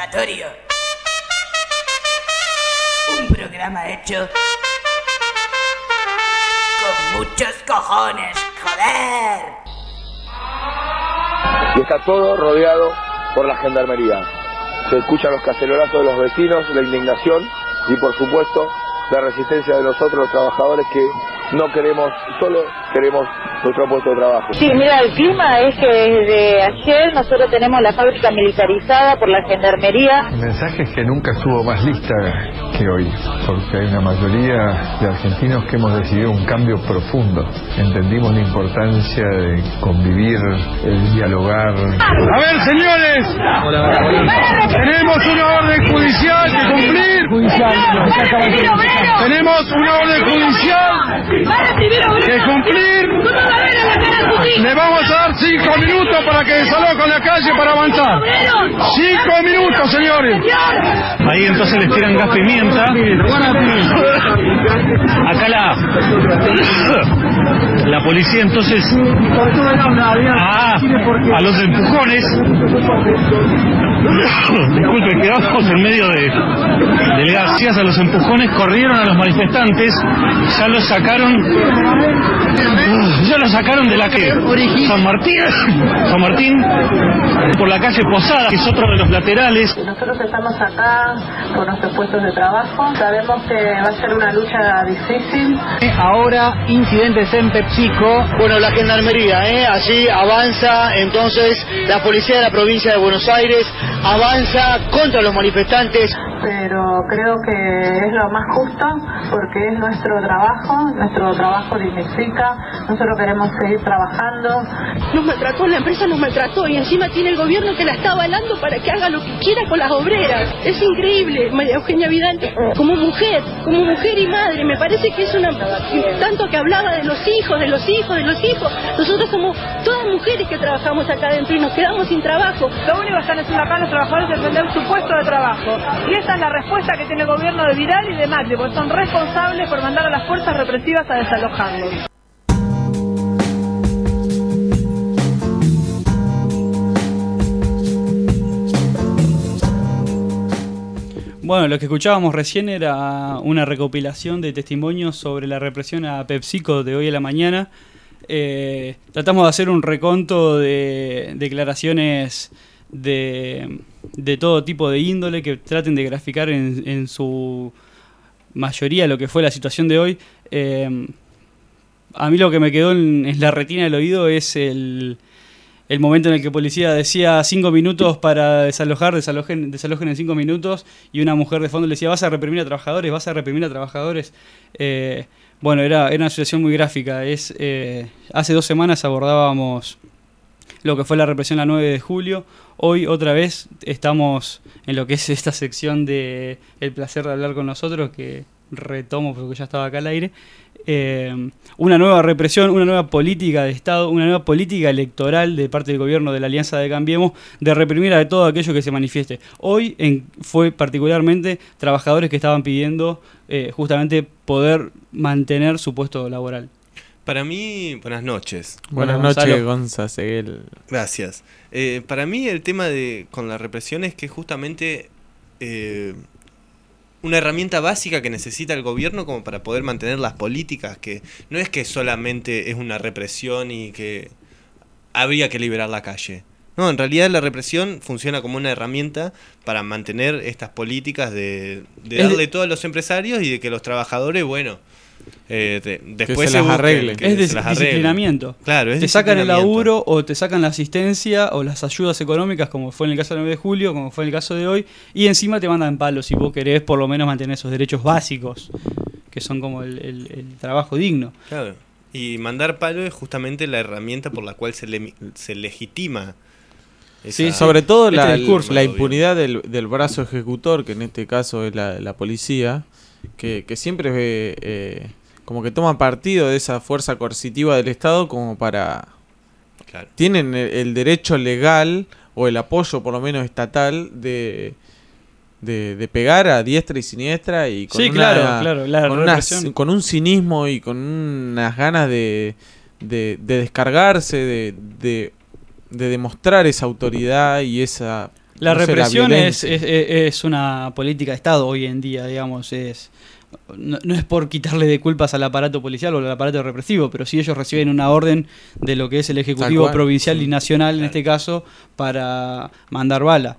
Purgatorio. Un programa hecho con muchos cojones, joder. Y está todo rodeado por la gendarmería. Se escuchan los cacerolazos de los vecinos, la indignación y por supuesto la resistencia de nosotros los trabajadores que no queremos, solo queremos nuestro puesto de trabajo. Sí, mira, el clima es que desde ayer nosotros tenemos la fábrica militarizada por la gendarmería. El mensaje es que nunca estuvo más lista que hoy, porque hay una mayoría de argentinos que hemos decidido un cambio profundo. Entendimos la importancia de convivir, el dialogar. A ver, señores, tenemos una orden judicial que cumplir. Tenemos una orden judicial que cumplir. Le vamos a dar 5 minutos para que desalojen la calle para avanzar. 5 minutos, señores. Ahí entonces les tiran gas pimienta. Acá la policía entonces a los empujones. Disculpen, quedamos en medio del gas. A los empujones corrieron a los manifestantes. Ya los sacaron de la que San Martín por la calle Posada, que es otro de los laterales. Nosotros estamos acá con nuestros puestos de trabajo. Sabemos que va a ser una lucha difícil. Ahora incidentes en PepsiCo. Bueno, la gendarmería, allí avanza entonces la policía de la provincia de Buenos Aires, avanza contra los manifestantes. Pero creo que es lo más justo porque es nuestro trabajo dignifica, nosotros queremos seguir trabajando. Nos maltrató, la empresa nos maltrató y encima tiene el gobierno que la está avalando para que haga lo que quiera con las obreras. Es increíble, María Eugenia Vidal, como mujer y madre, me parece que es tanto que hablaba de los hijos. Nosotros somos todas mujeres que trabajamos acá adentro y nos quedamos sin trabajo. Lo único que están haciendo acá los trabajadores es defender su puesto de trabajo. Y esta es la respuesta que tiene el gobierno de Vidal y de Macri, porque son responsables por mandar a las fuerzas represivas a desalojarlos. Bueno, lo que escuchábamos recién era una recopilación de testimonios sobre la represión a PepsiCo de hoy a la mañana. Tratamos de hacer un reconto de declaraciones de todo tipo de índole que traten de graficar en su mayoría lo que fue la situación de hoy. A mí lo que me quedó en la retina del oído es el momento en el que policía decía 5 minutos para desalojar, desalojen en 5 minutos, y una mujer de fondo le decía vas a reprimir a trabajadores. Bueno, era una situación muy gráfica. Hace 2 semanas abordábamos lo que fue la represión la 9 de julio. Hoy otra vez estamos en lo que es esta sección de El placer de hablar con nosotros, que retomo porque ya estaba acá al aire. Una nueva represión, una nueva política de Estado, una nueva política electoral de parte del gobierno de la Alianza de Cambiemos de reprimir a todo aquello que se manifieste. Hoy fue particularmente trabajadores que estaban pidiendo justamente poder mantener su puesto laboral. Para mí, buenas noches. Buenas noches, Gonza Seguel. Gracias. Para mí el tema con la represión es que justamente una herramienta básica que necesita el gobierno como para poder mantener las políticas, que no es que solamente es una represión y que habría que liberar la calle. No, en realidad la represión funciona como una herramienta para mantener estas políticas de darle todo a los empresarios y de que los trabajadores, bueno, después se las arreglen. Es disciplinamiento. Claro, te sacan el laburo o te sacan la asistencia o las ayudas económicas, como fue en el caso del 9 de julio, como fue en el caso de hoy, y encima te mandan palos si vos querés por lo menos mantener esos derechos básicos, que son como el trabajo digno. Claro, y mandar palo es justamente la herramienta por la cual se legitima. Sí, sobre todo la impunidad del brazo ejecutor, que en este caso es la policía, que siempre como que toma partido de esa fuerza coercitiva del Estado como para... Claro. Tienen el derecho legal o el apoyo por lo menos estatal de pegar a diestra y siniestra y con con un cinismo y con unas ganas de descargarse, de demostrar esa autoridad y esa La no sé, represión violencia. es una política de Estado hoy en día, digamos, no es por quitarle de culpas al aparato policial o al aparato represivo, pero sí ellos reciben una orden de lo que es el Ejecutivo provincial y nacional, en este caso, para mandar bala.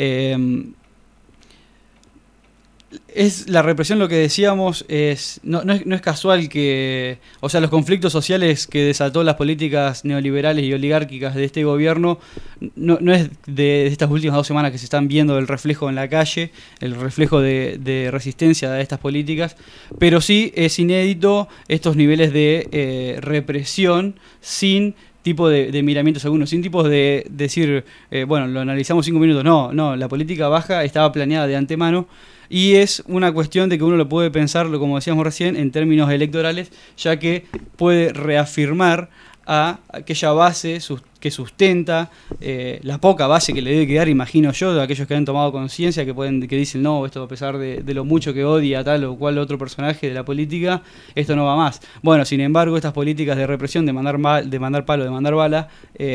Es la represión, lo que decíamos, no es casual que, o sea, los conflictos sociales que desató las políticas neoliberales y oligárquicas de este gobierno no es de estas últimas 2 semanas que se están viendo el reflejo en la calle, el reflejo de resistencia a estas políticas, pero sí es inédito estos niveles de represión sin tipo de miramientos algunos, sin tipos de decir, bueno, lo analizamos 5 minutos, no, la política baja estaba planeada de antemano. Y es una cuestión de que uno lo puede pensar, como decíamos recién, en términos electorales, ya que puede reafirmar a aquella base que sustenta, la poca base que le debe quedar, imagino yo, de aquellos que han tomado conciencia, que dicen, no, esto a pesar de lo mucho que odia tal o cual otro personaje de la política, esto no va más. Bueno, sin embargo, estas políticas de represión, de mandar palo, de mandar bala,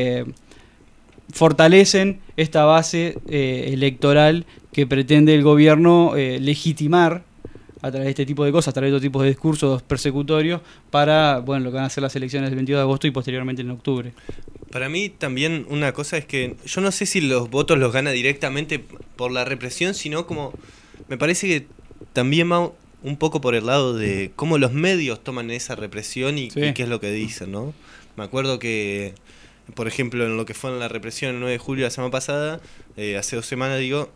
fortalecen esta base electoral que pretende el gobierno legitimar a través de este tipo de cosas, a través de otros tipos de discursos persecutorios para, bueno, lo que van a ser las elecciones del 22 de agosto y posteriormente en octubre. Para mí también una cosa es que yo no sé si los votos los gana directamente por la represión, sino como me parece que también va un poco por el lado de cómo los medios toman esa represión y qué es lo que dicen, ¿no? Me acuerdo que, por ejemplo, en lo que fue en la represión el 9 de julio la semana pasada, hace 2 semanas digo,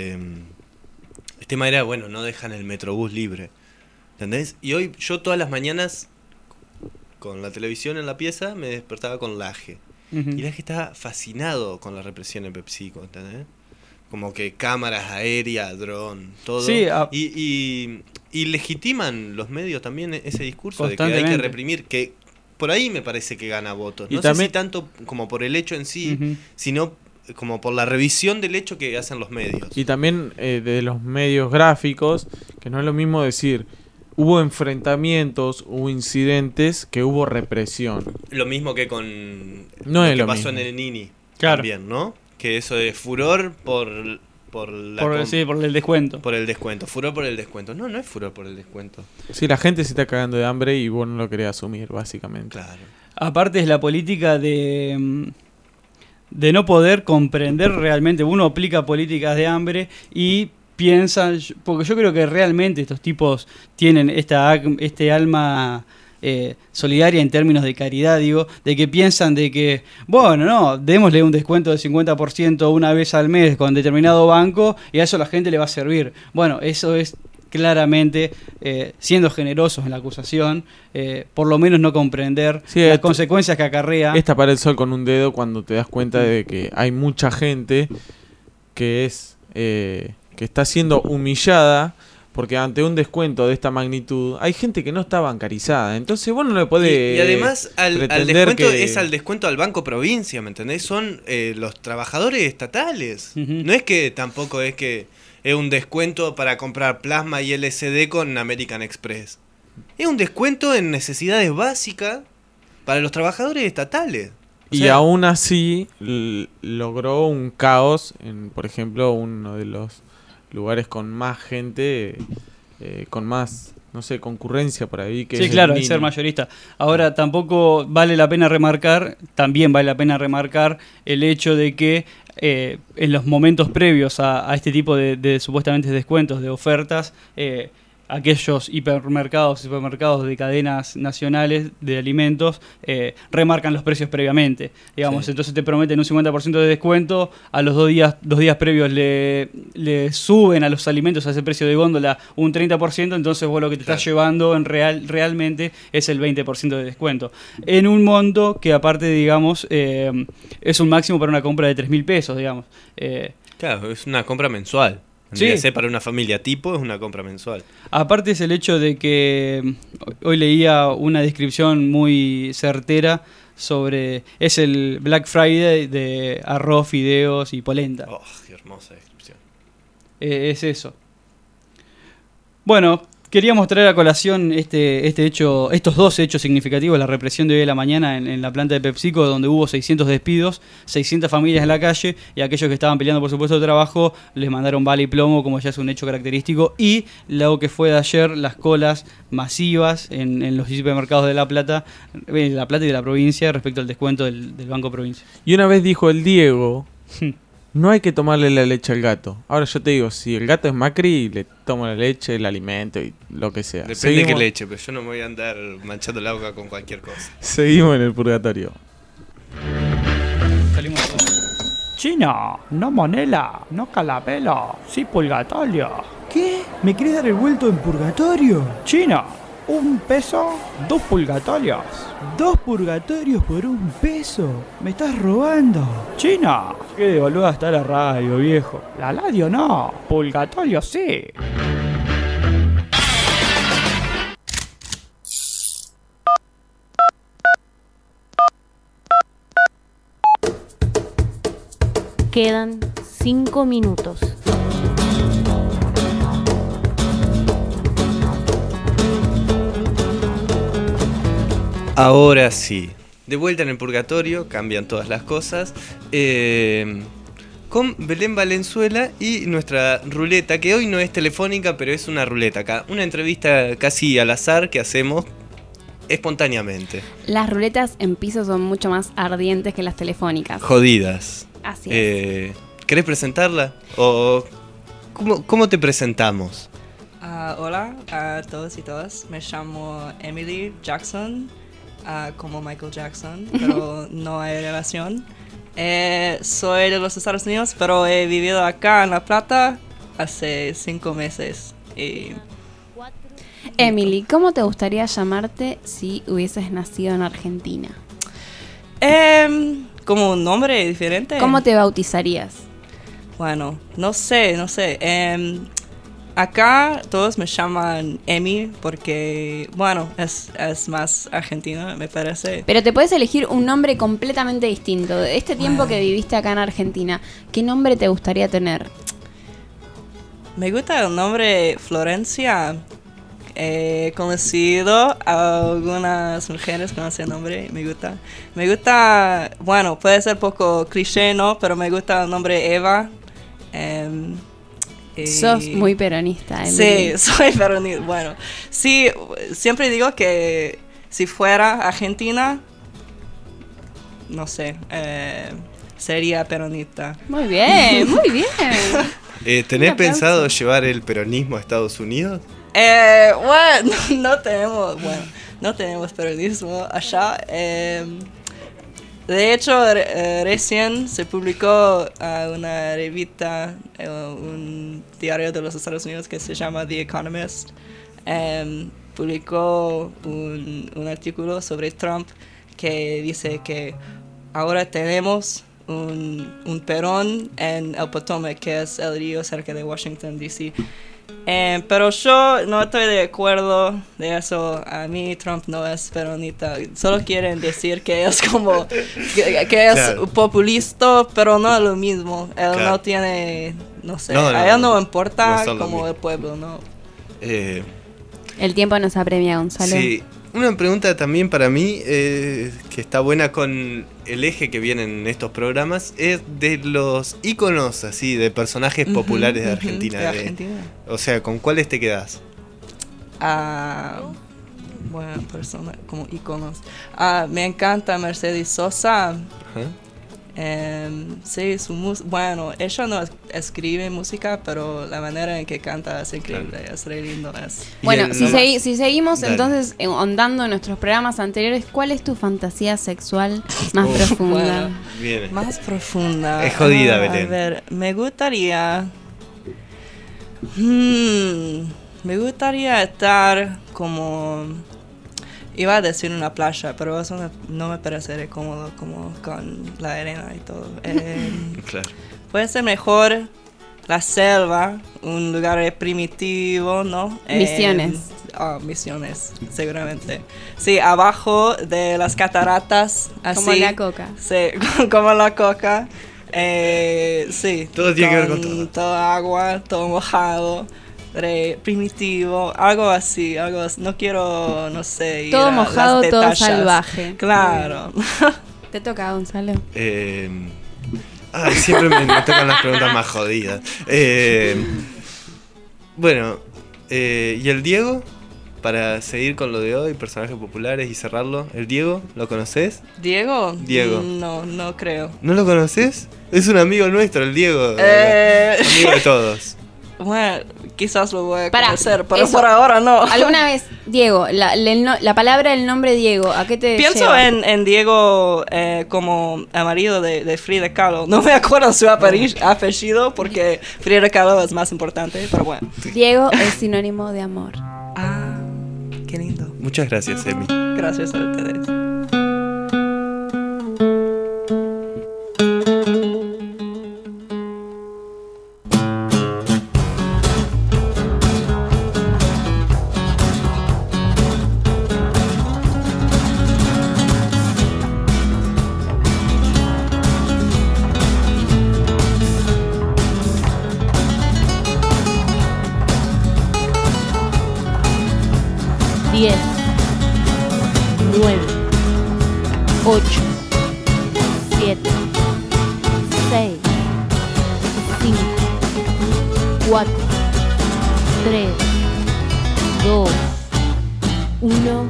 el tema era, bueno, no dejan el Metrobús libre, ¿entendés? Y hoy yo todas las mañanas con la televisión en la pieza me despertaba con Laje. Y Laje estaba fascinado con la represión en PepsiCo, ¿entendés? Como que cámaras aéreas, dron, todo. Sí, y legitiman los medios también ese discurso de que hay que reprimir, que por ahí me parece que gana votos. No sé si tanto como por el hecho en sí, sino como por la revisión del hecho que hacen los medios. Y también de los medios gráficos, que no es lo mismo decir, hubo enfrentamientos, hubo incidentes, que hubo represión. Lo mismo que con no lo que pasó en el Nini, también, ¿no? Que eso de furor por el descuento. Por el descuento, furor por el descuento. No es furor por el descuento. Sí, la gente se está cagando de hambre y vos no lo querés asumir, básicamente. Claro. Aparte es la política de no poder comprender realmente. Uno aplica políticas de hambre y piensa, porque yo creo que realmente estos tipos tienen este alma solidaria en términos de caridad, digo, de que piensan de que, bueno, no, démosle un descuento del 50% una vez al mes con determinado banco y a eso la gente le va a servir. Bueno, eso es claramente, siendo generosos en la acusación, por lo menos no comprender las consecuencias que acarrea. Es tapar el sol con un dedo cuando te das cuenta de que hay mucha gente que está siendo humillada porque ante un descuento de esta magnitud hay gente que no está bancarizada. Entonces vos no le podés y además al descuento es al descuento al Banco Provincia, ¿me entendés? Son los trabajadores estatales. No es que tampoco es que es un descuento para comprar plasma y LCD con American Express. Es un descuento en necesidades básicas para los trabajadores estatales. Y aún así logró un caos en, por ejemplo, uno de los lugares con más gente, con más, no sé, concurrencia por ahí. Que sí, claro, el ser mayorista. Ahora, también vale la pena remarcar el hecho de que en los momentos previos a este tipo de supuestamente descuentos, de ofertas, aquellos supermercados de cadenas nacionales de alimentos remarcan los precios previamente, digamos. Entonces te prometen un 50% de descuento, a los 2 días previos le suben a los alimentos a ese precio de góndola un 30%, entonces vos lo que te estás llevando realmente es el 20% de descuento en un monto que aparte, digamos, es un máximo para una compra de 3.000 pesos, digamos. Claro, es una compra mensual. Sí. Para una familia tipo es una compra mensual. Aparte es el hecho de que hoy leía una descripción muy certera sobre, es el Black Friday de arroz, fideos y polenta. Oh, qué hermosa descripción. Es eso. Bueno, Queríamos traer a colación estos dos hechos significativos, la represión de hoy de la mañana en la planta de PepsiCo, donde hubo 600 despidos, 600 familias en la calle, y aquellos que estaban peleando por su puesto de trabajo les mandaron bala y plomo, como ya es un hecho característico, y lo que fue de ayer, las colas masivas en los supermercados de La Plata y de la provincia respecto al descuento del Banco Provincia. Y una vez dijo el Diego, no hay que tomarle la leche al gato. Ahora yo te digo, si el gato es Macri, le tomo la leche, el alimento y lo que sea. Depende de qué leche, pero yo no me voy a andar manchando la boca con cualquier cosa. Seguimos en el purgatorio. Chino, no monela, no calapelo, sí purgatorio. ¿Qué? ¿Me querés dar el vuelto en purgatorio? Chino, 1 peso, 2 purgatorios. 2 purgatorios por 1 peso. Me estás robando. Chino. ¿Qué devaluada está la radio, viejo? La radio no, purgatorio sí. Quedan 5 minutos. Ahora sí, de vuelta en el purgatorio, cambian todas las cosas, con Belén Valenzuela y nuestra ruleta, que hoy no es telefónica, pero es una ruleta acá, una entrevista casi al azar que hacemos espontáneamente. Las ruletas en piso son mucho más ardientes que las telefónicas. Jodidas. Así es. ¿Querés presentarla? ¿O cómo te presentamos? Hola a todos y todas, me llamo Emily Jackson. Como Michael Jackson, pero no hay relación. Soy de los Estados Unidos, pero he vivido acá en La Plata hace 5 meses. Emily, ¿cómo te gustaría llamarte si hubieses nacido en Argentina? ¿Como un nombre diferente? ¿Cómo te bautizarías? Bueno, no sé. Acá todos me llaman Emi porque, bueno, es más argentino, me parece. Pero te puedes elegir un nombre completamente distinto. De este tiempo que viviste acá en Argentina, ¿qué nombre te gustaría tener? Me gusta el nombre Florencia. He conocido a algunas mujeres con ese nombre, me gusta, bueno, puede ser poco cliché, ¿no? Pero me gusta el nombre Eva. Sos muy peronista, Emily. Sí, soy peronista. Bueno, sí, siempre digo que si fuera Argentina, no sé, sería peronista. Muy bien, muy bien. ¿Tenés pensado llevar el peronismo a Estados Unidos? Bueno, no tenemos peronismo allá. De hecho, recién se publicó una revista, un diario de los Estados Unidos que se llama The Economist. Publicó un artículo sobre Trump que dice que ahora tenemos un Perón en el Potomac, que es el río cerca de Washington, D.C. Pero yo no estoy de acuerdo de eso. A mí Trump no es peronista. Solo quieren decir que es como que es claro, populista, pero no es lo mismo. Él claro, no tiene, no sé, a él no importa no como el pueblo, ¿no? El tiempo nos apremia, Gonzalo. Sí. Una pregunta también para mí, que está buena con el eje que viene en estos programas, es de los íconos así, de personajes populares de Argentina. De Argentina. O sea, ¿con cuáles te quedás? Bueno, personas como íconos. Me encanta Mercedes Sosa. Ajá. Sí, su música. Bueno, ella no escribe música, pero la manera en que canta es increíble, claro, es re lindo. Bueno, si seguimos entonces ahondando en nuestros programas anteriores, ¿cuál es tu fantasía sexual más profunda? Bueno, más profunda. Es jodida, Belén. A ver, me gustaría estar como... Iba a decir una playa, pero eso no me parece cómodo, como con la arena y todo. Claro. Puede ser mejor la selva, un lugar primitivo, ¿no? Misiones. Misiones, seguramente. Sí, abajo de las cataratas, así. Como la coca. Sí, como la coca. Sí. Todo tiene que ver con todo. Todo agua, todo mojado. re primitivo, algo así. No quiero, no sé, ir todo a mojado, las todo detalles. salvaje. Claro. Te toca, Gonzalo. Siempre me tocan las preguntas más jodidas. Bueno, ¿y el Diego? Para seguir con lo de hoy, personajes populares y cerrarlo. ¿El Diego? ¿Lo conoces? ¿Diego? Diego. No creo. ¿No lo conoces? Es un amigo nuestro, el Diego. Amigo de todos. Bueno, quizás lo voy a Pará, conocer, pero eso. por ahora no. ¿Alguna vez, Diego, la palabra, el nombre Diego, ¿a qué te Pienso lleva? en Diego como marido de Frida Kahlo. No me acuerdo su apellido porque Frida Kahlo es más importante, pero bueno. Diego es sinónimo de amor. Qué lindo. Muchas gracias, Emi. Gracias a ustedes. Diez, 9, 8, 7, 6, 5, 4, 3, 2, 1.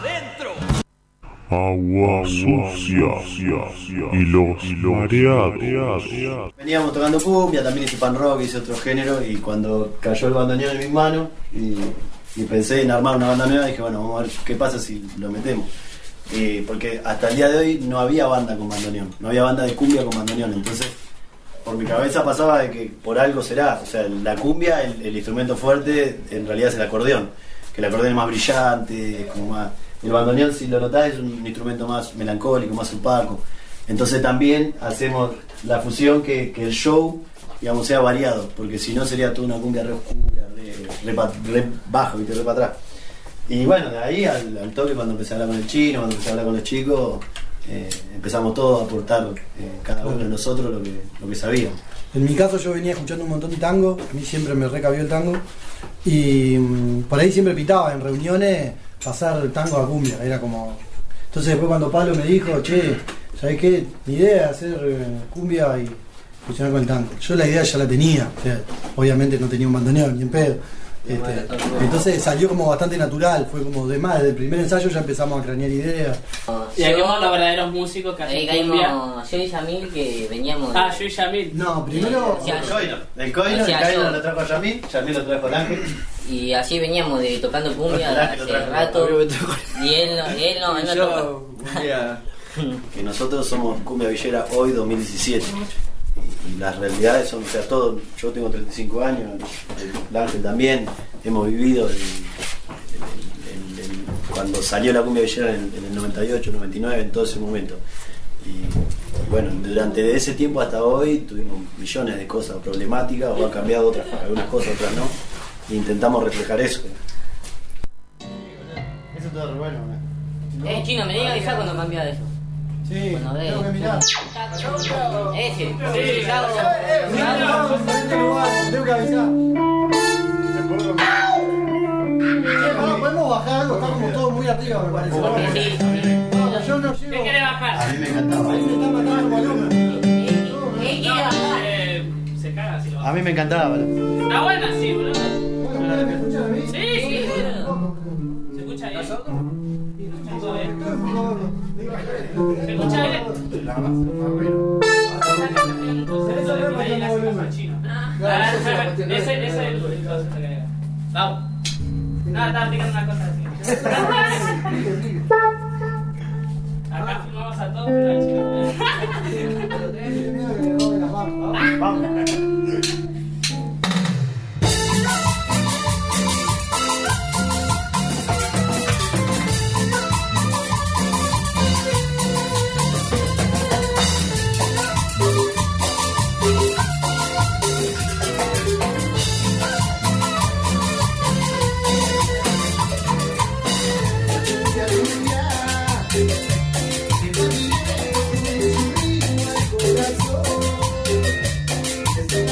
Agua sucia y los mareados. Veníamos tocando cumbia, también hice pan rock, hice otro género, y cuando cayó el bandoneón en mis manos y pensé en armar una banda nueva, dije, bueno, vamos a ver qué pasa si lo metemos. Porque hasta el día de hoy no había banda con bandoneón, no había banda de cumbia con bandoneón, entonces por mi cabeza pasaba de que por algo será, o sea, la cumbia, el instrumento fuerte en realidad es el acordeón, que el acordeón es más brillante, como más... El bandoneón, si lo notás, es un instrumento más melancólico, más opaco. Entonces también hacemos la fusión que el show, digamos, sea variado, porque si no sería toda una cumbia re oscura, re bajo, ¿viste? Re para atrás. Y bueno, de ahí al toque, cuando empecé a hablar con el chino, cuando empecé a hablar con los chicos, empezamos todos a aportar cada uno de nosotros lo que sabíamos. En mi caso yo venía escuchando un montón de tango, a mí siempre me recabió el tango, y por ahí siempre pitaba en reuniones pasar el tango a cumbia, era como... Entonces después cuando Pablo me dijo, che, ¿sabés qué? Mi idea es hacer cumbia y fusionar con el tango. Yo la idea ya la tenía, o sea, obviamente no tenía un bandoneón ni en pedo. Entonces salió como bastante natural, fue como de más, desde el primer ensayo ya empezamos a cranear ideas. Y aquí somos los verdaderos músicos que hacen cumbia. Yo y Yamil, que veníamos... Yo y Yamil. No, primero... El coino lo trajo a Yamil lo trajo al Ángel. Y así veníamos tocando cumbia hace rato. Y él no tocó. Que nosotros somos Cumbia Villera hoy 2017. Y las realidades son, o sea, todo. Yo tengo 35 años, el Ángel también. Hemos vivido cuando salió la Cumbia Villera en el 98, 99, en todo ese momento. Y bueno, durante ese tiempo hasta hoy tuvimos millones de cosas problemáticas, o han cambiado algunas cosas, otras no. E intentamos reflejar eso. Eso es todo re bueno, ¿no? Chino, me diga avisar cuando cambia de eso. Sí, cuando tengo que mirar. Tengo que avisar. ¿Podemos bajar algo? Está como todo muy arriba, me parece. Sí. No, yo no llego. ¿Qué quiere bajar? A mí me encantaba. A mí me está matando el volumen. ¿Qué quiere bajar? Se caga si lo baja. A mí me encantaba, boludo. Está buena, sí, boludo. ¿Me escuchan a mí? Sí, boludo. ¿Se escucha bien? ¿Se escucha bien? Ese es el vamos. No, estaba explicando una cosa así. Acá filmamos a todos, pero Vamos. Este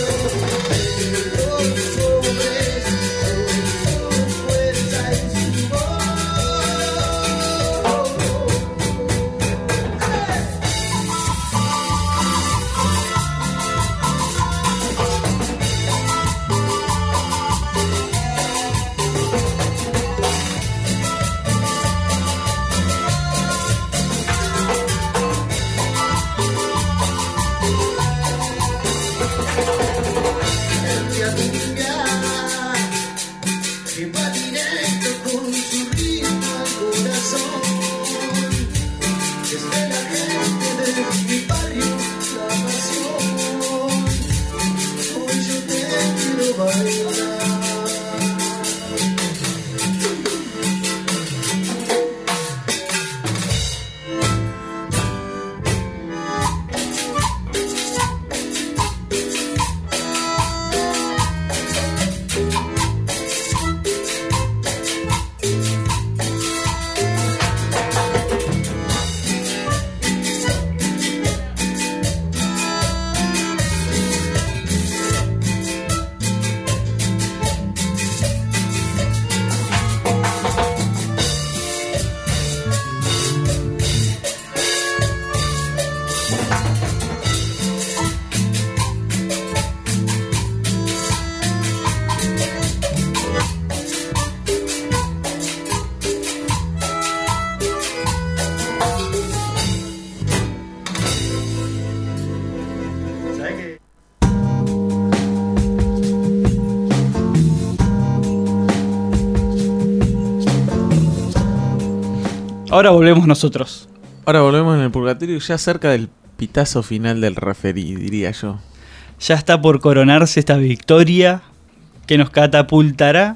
Ahora volvemos nosotros. Ahora volvemos en el purgatorio, ya cerca del pitazo final del referí, diría yo. Ya está por coronarse esta victoria que nos catapultará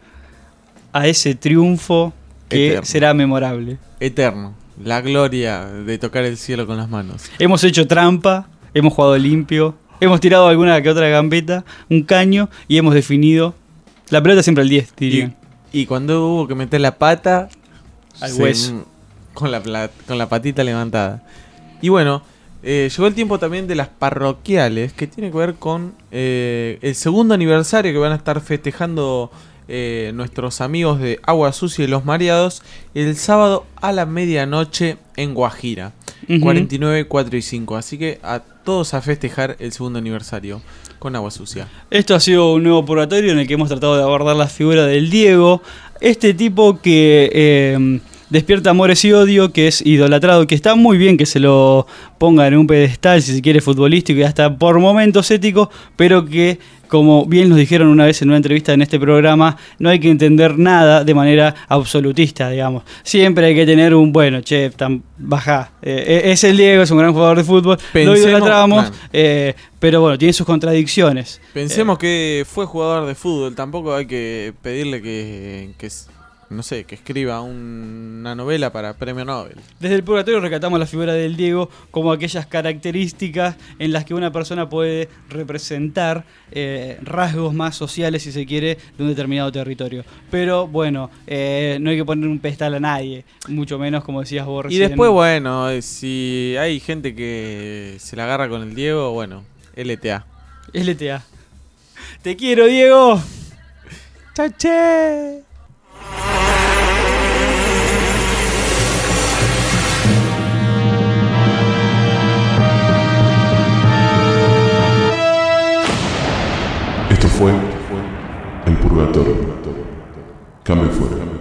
a ese triunfo que Eterno. será memorable. Eterno. La gloria de tocar el cielo con las manos. Hemos hecho trampa, hemos jugado limpio, hemos tirado alguna que otra gambeta, un caño y hemos definido. La pelota siempre al 10, dirían. Y cuando hubo que meter la pata al hueso. Con la patita levantada. Y bueno, llegó el tiempo también de las parroquiales, que tiene que ver con el segundo aniversario que van a estar festejando nuestros amigos de Agua Sucia y Los Mareados el sábado a la medianoche en Guajira. 49, 4 y 5. Así que a todos a festejar el segundo aniversario con Agua Sucia. Esto ha sido un nuevo purgatorio en el que hemos tratado de abordar la figura del Diego. Este tipo que despierta amores y odio, que es idolatrado, que está muy bien que se lo ponga en un pedestal, si se quiere, futbolístico y hasta por momentos ético, pero que, como bien nos dijeron una vez en una entrevista en este programa, no hay que entender nada de manera absolutista, digamos. Siempre hay que tener un, bueno, che, bajá. Es el Diego, es un gran jugador de fútbol, lo idolatramos, pero bueno, tiene sus contradicciones. Pensemos que fue jugador de fútbol, tampoco hay que pedirle que no sé, que escriba una novela para premio Nobel. Desde el purgatorio rescatamos la figura del Diego como aquellas características en las que una persona puede representar rasgos más sociales, si se quiere, de un determinado territorio. Pero bueno, no hay que poner un pedestal a nadie, mucho menos, como decías vos recién. Y después, bueno, si hay gente que se la agarra con el Diego, bueno, LTA. LTA. ¡Te quiero, Diego! ¡Chaché! Esto fue El Purgatorio. Cambio fuera.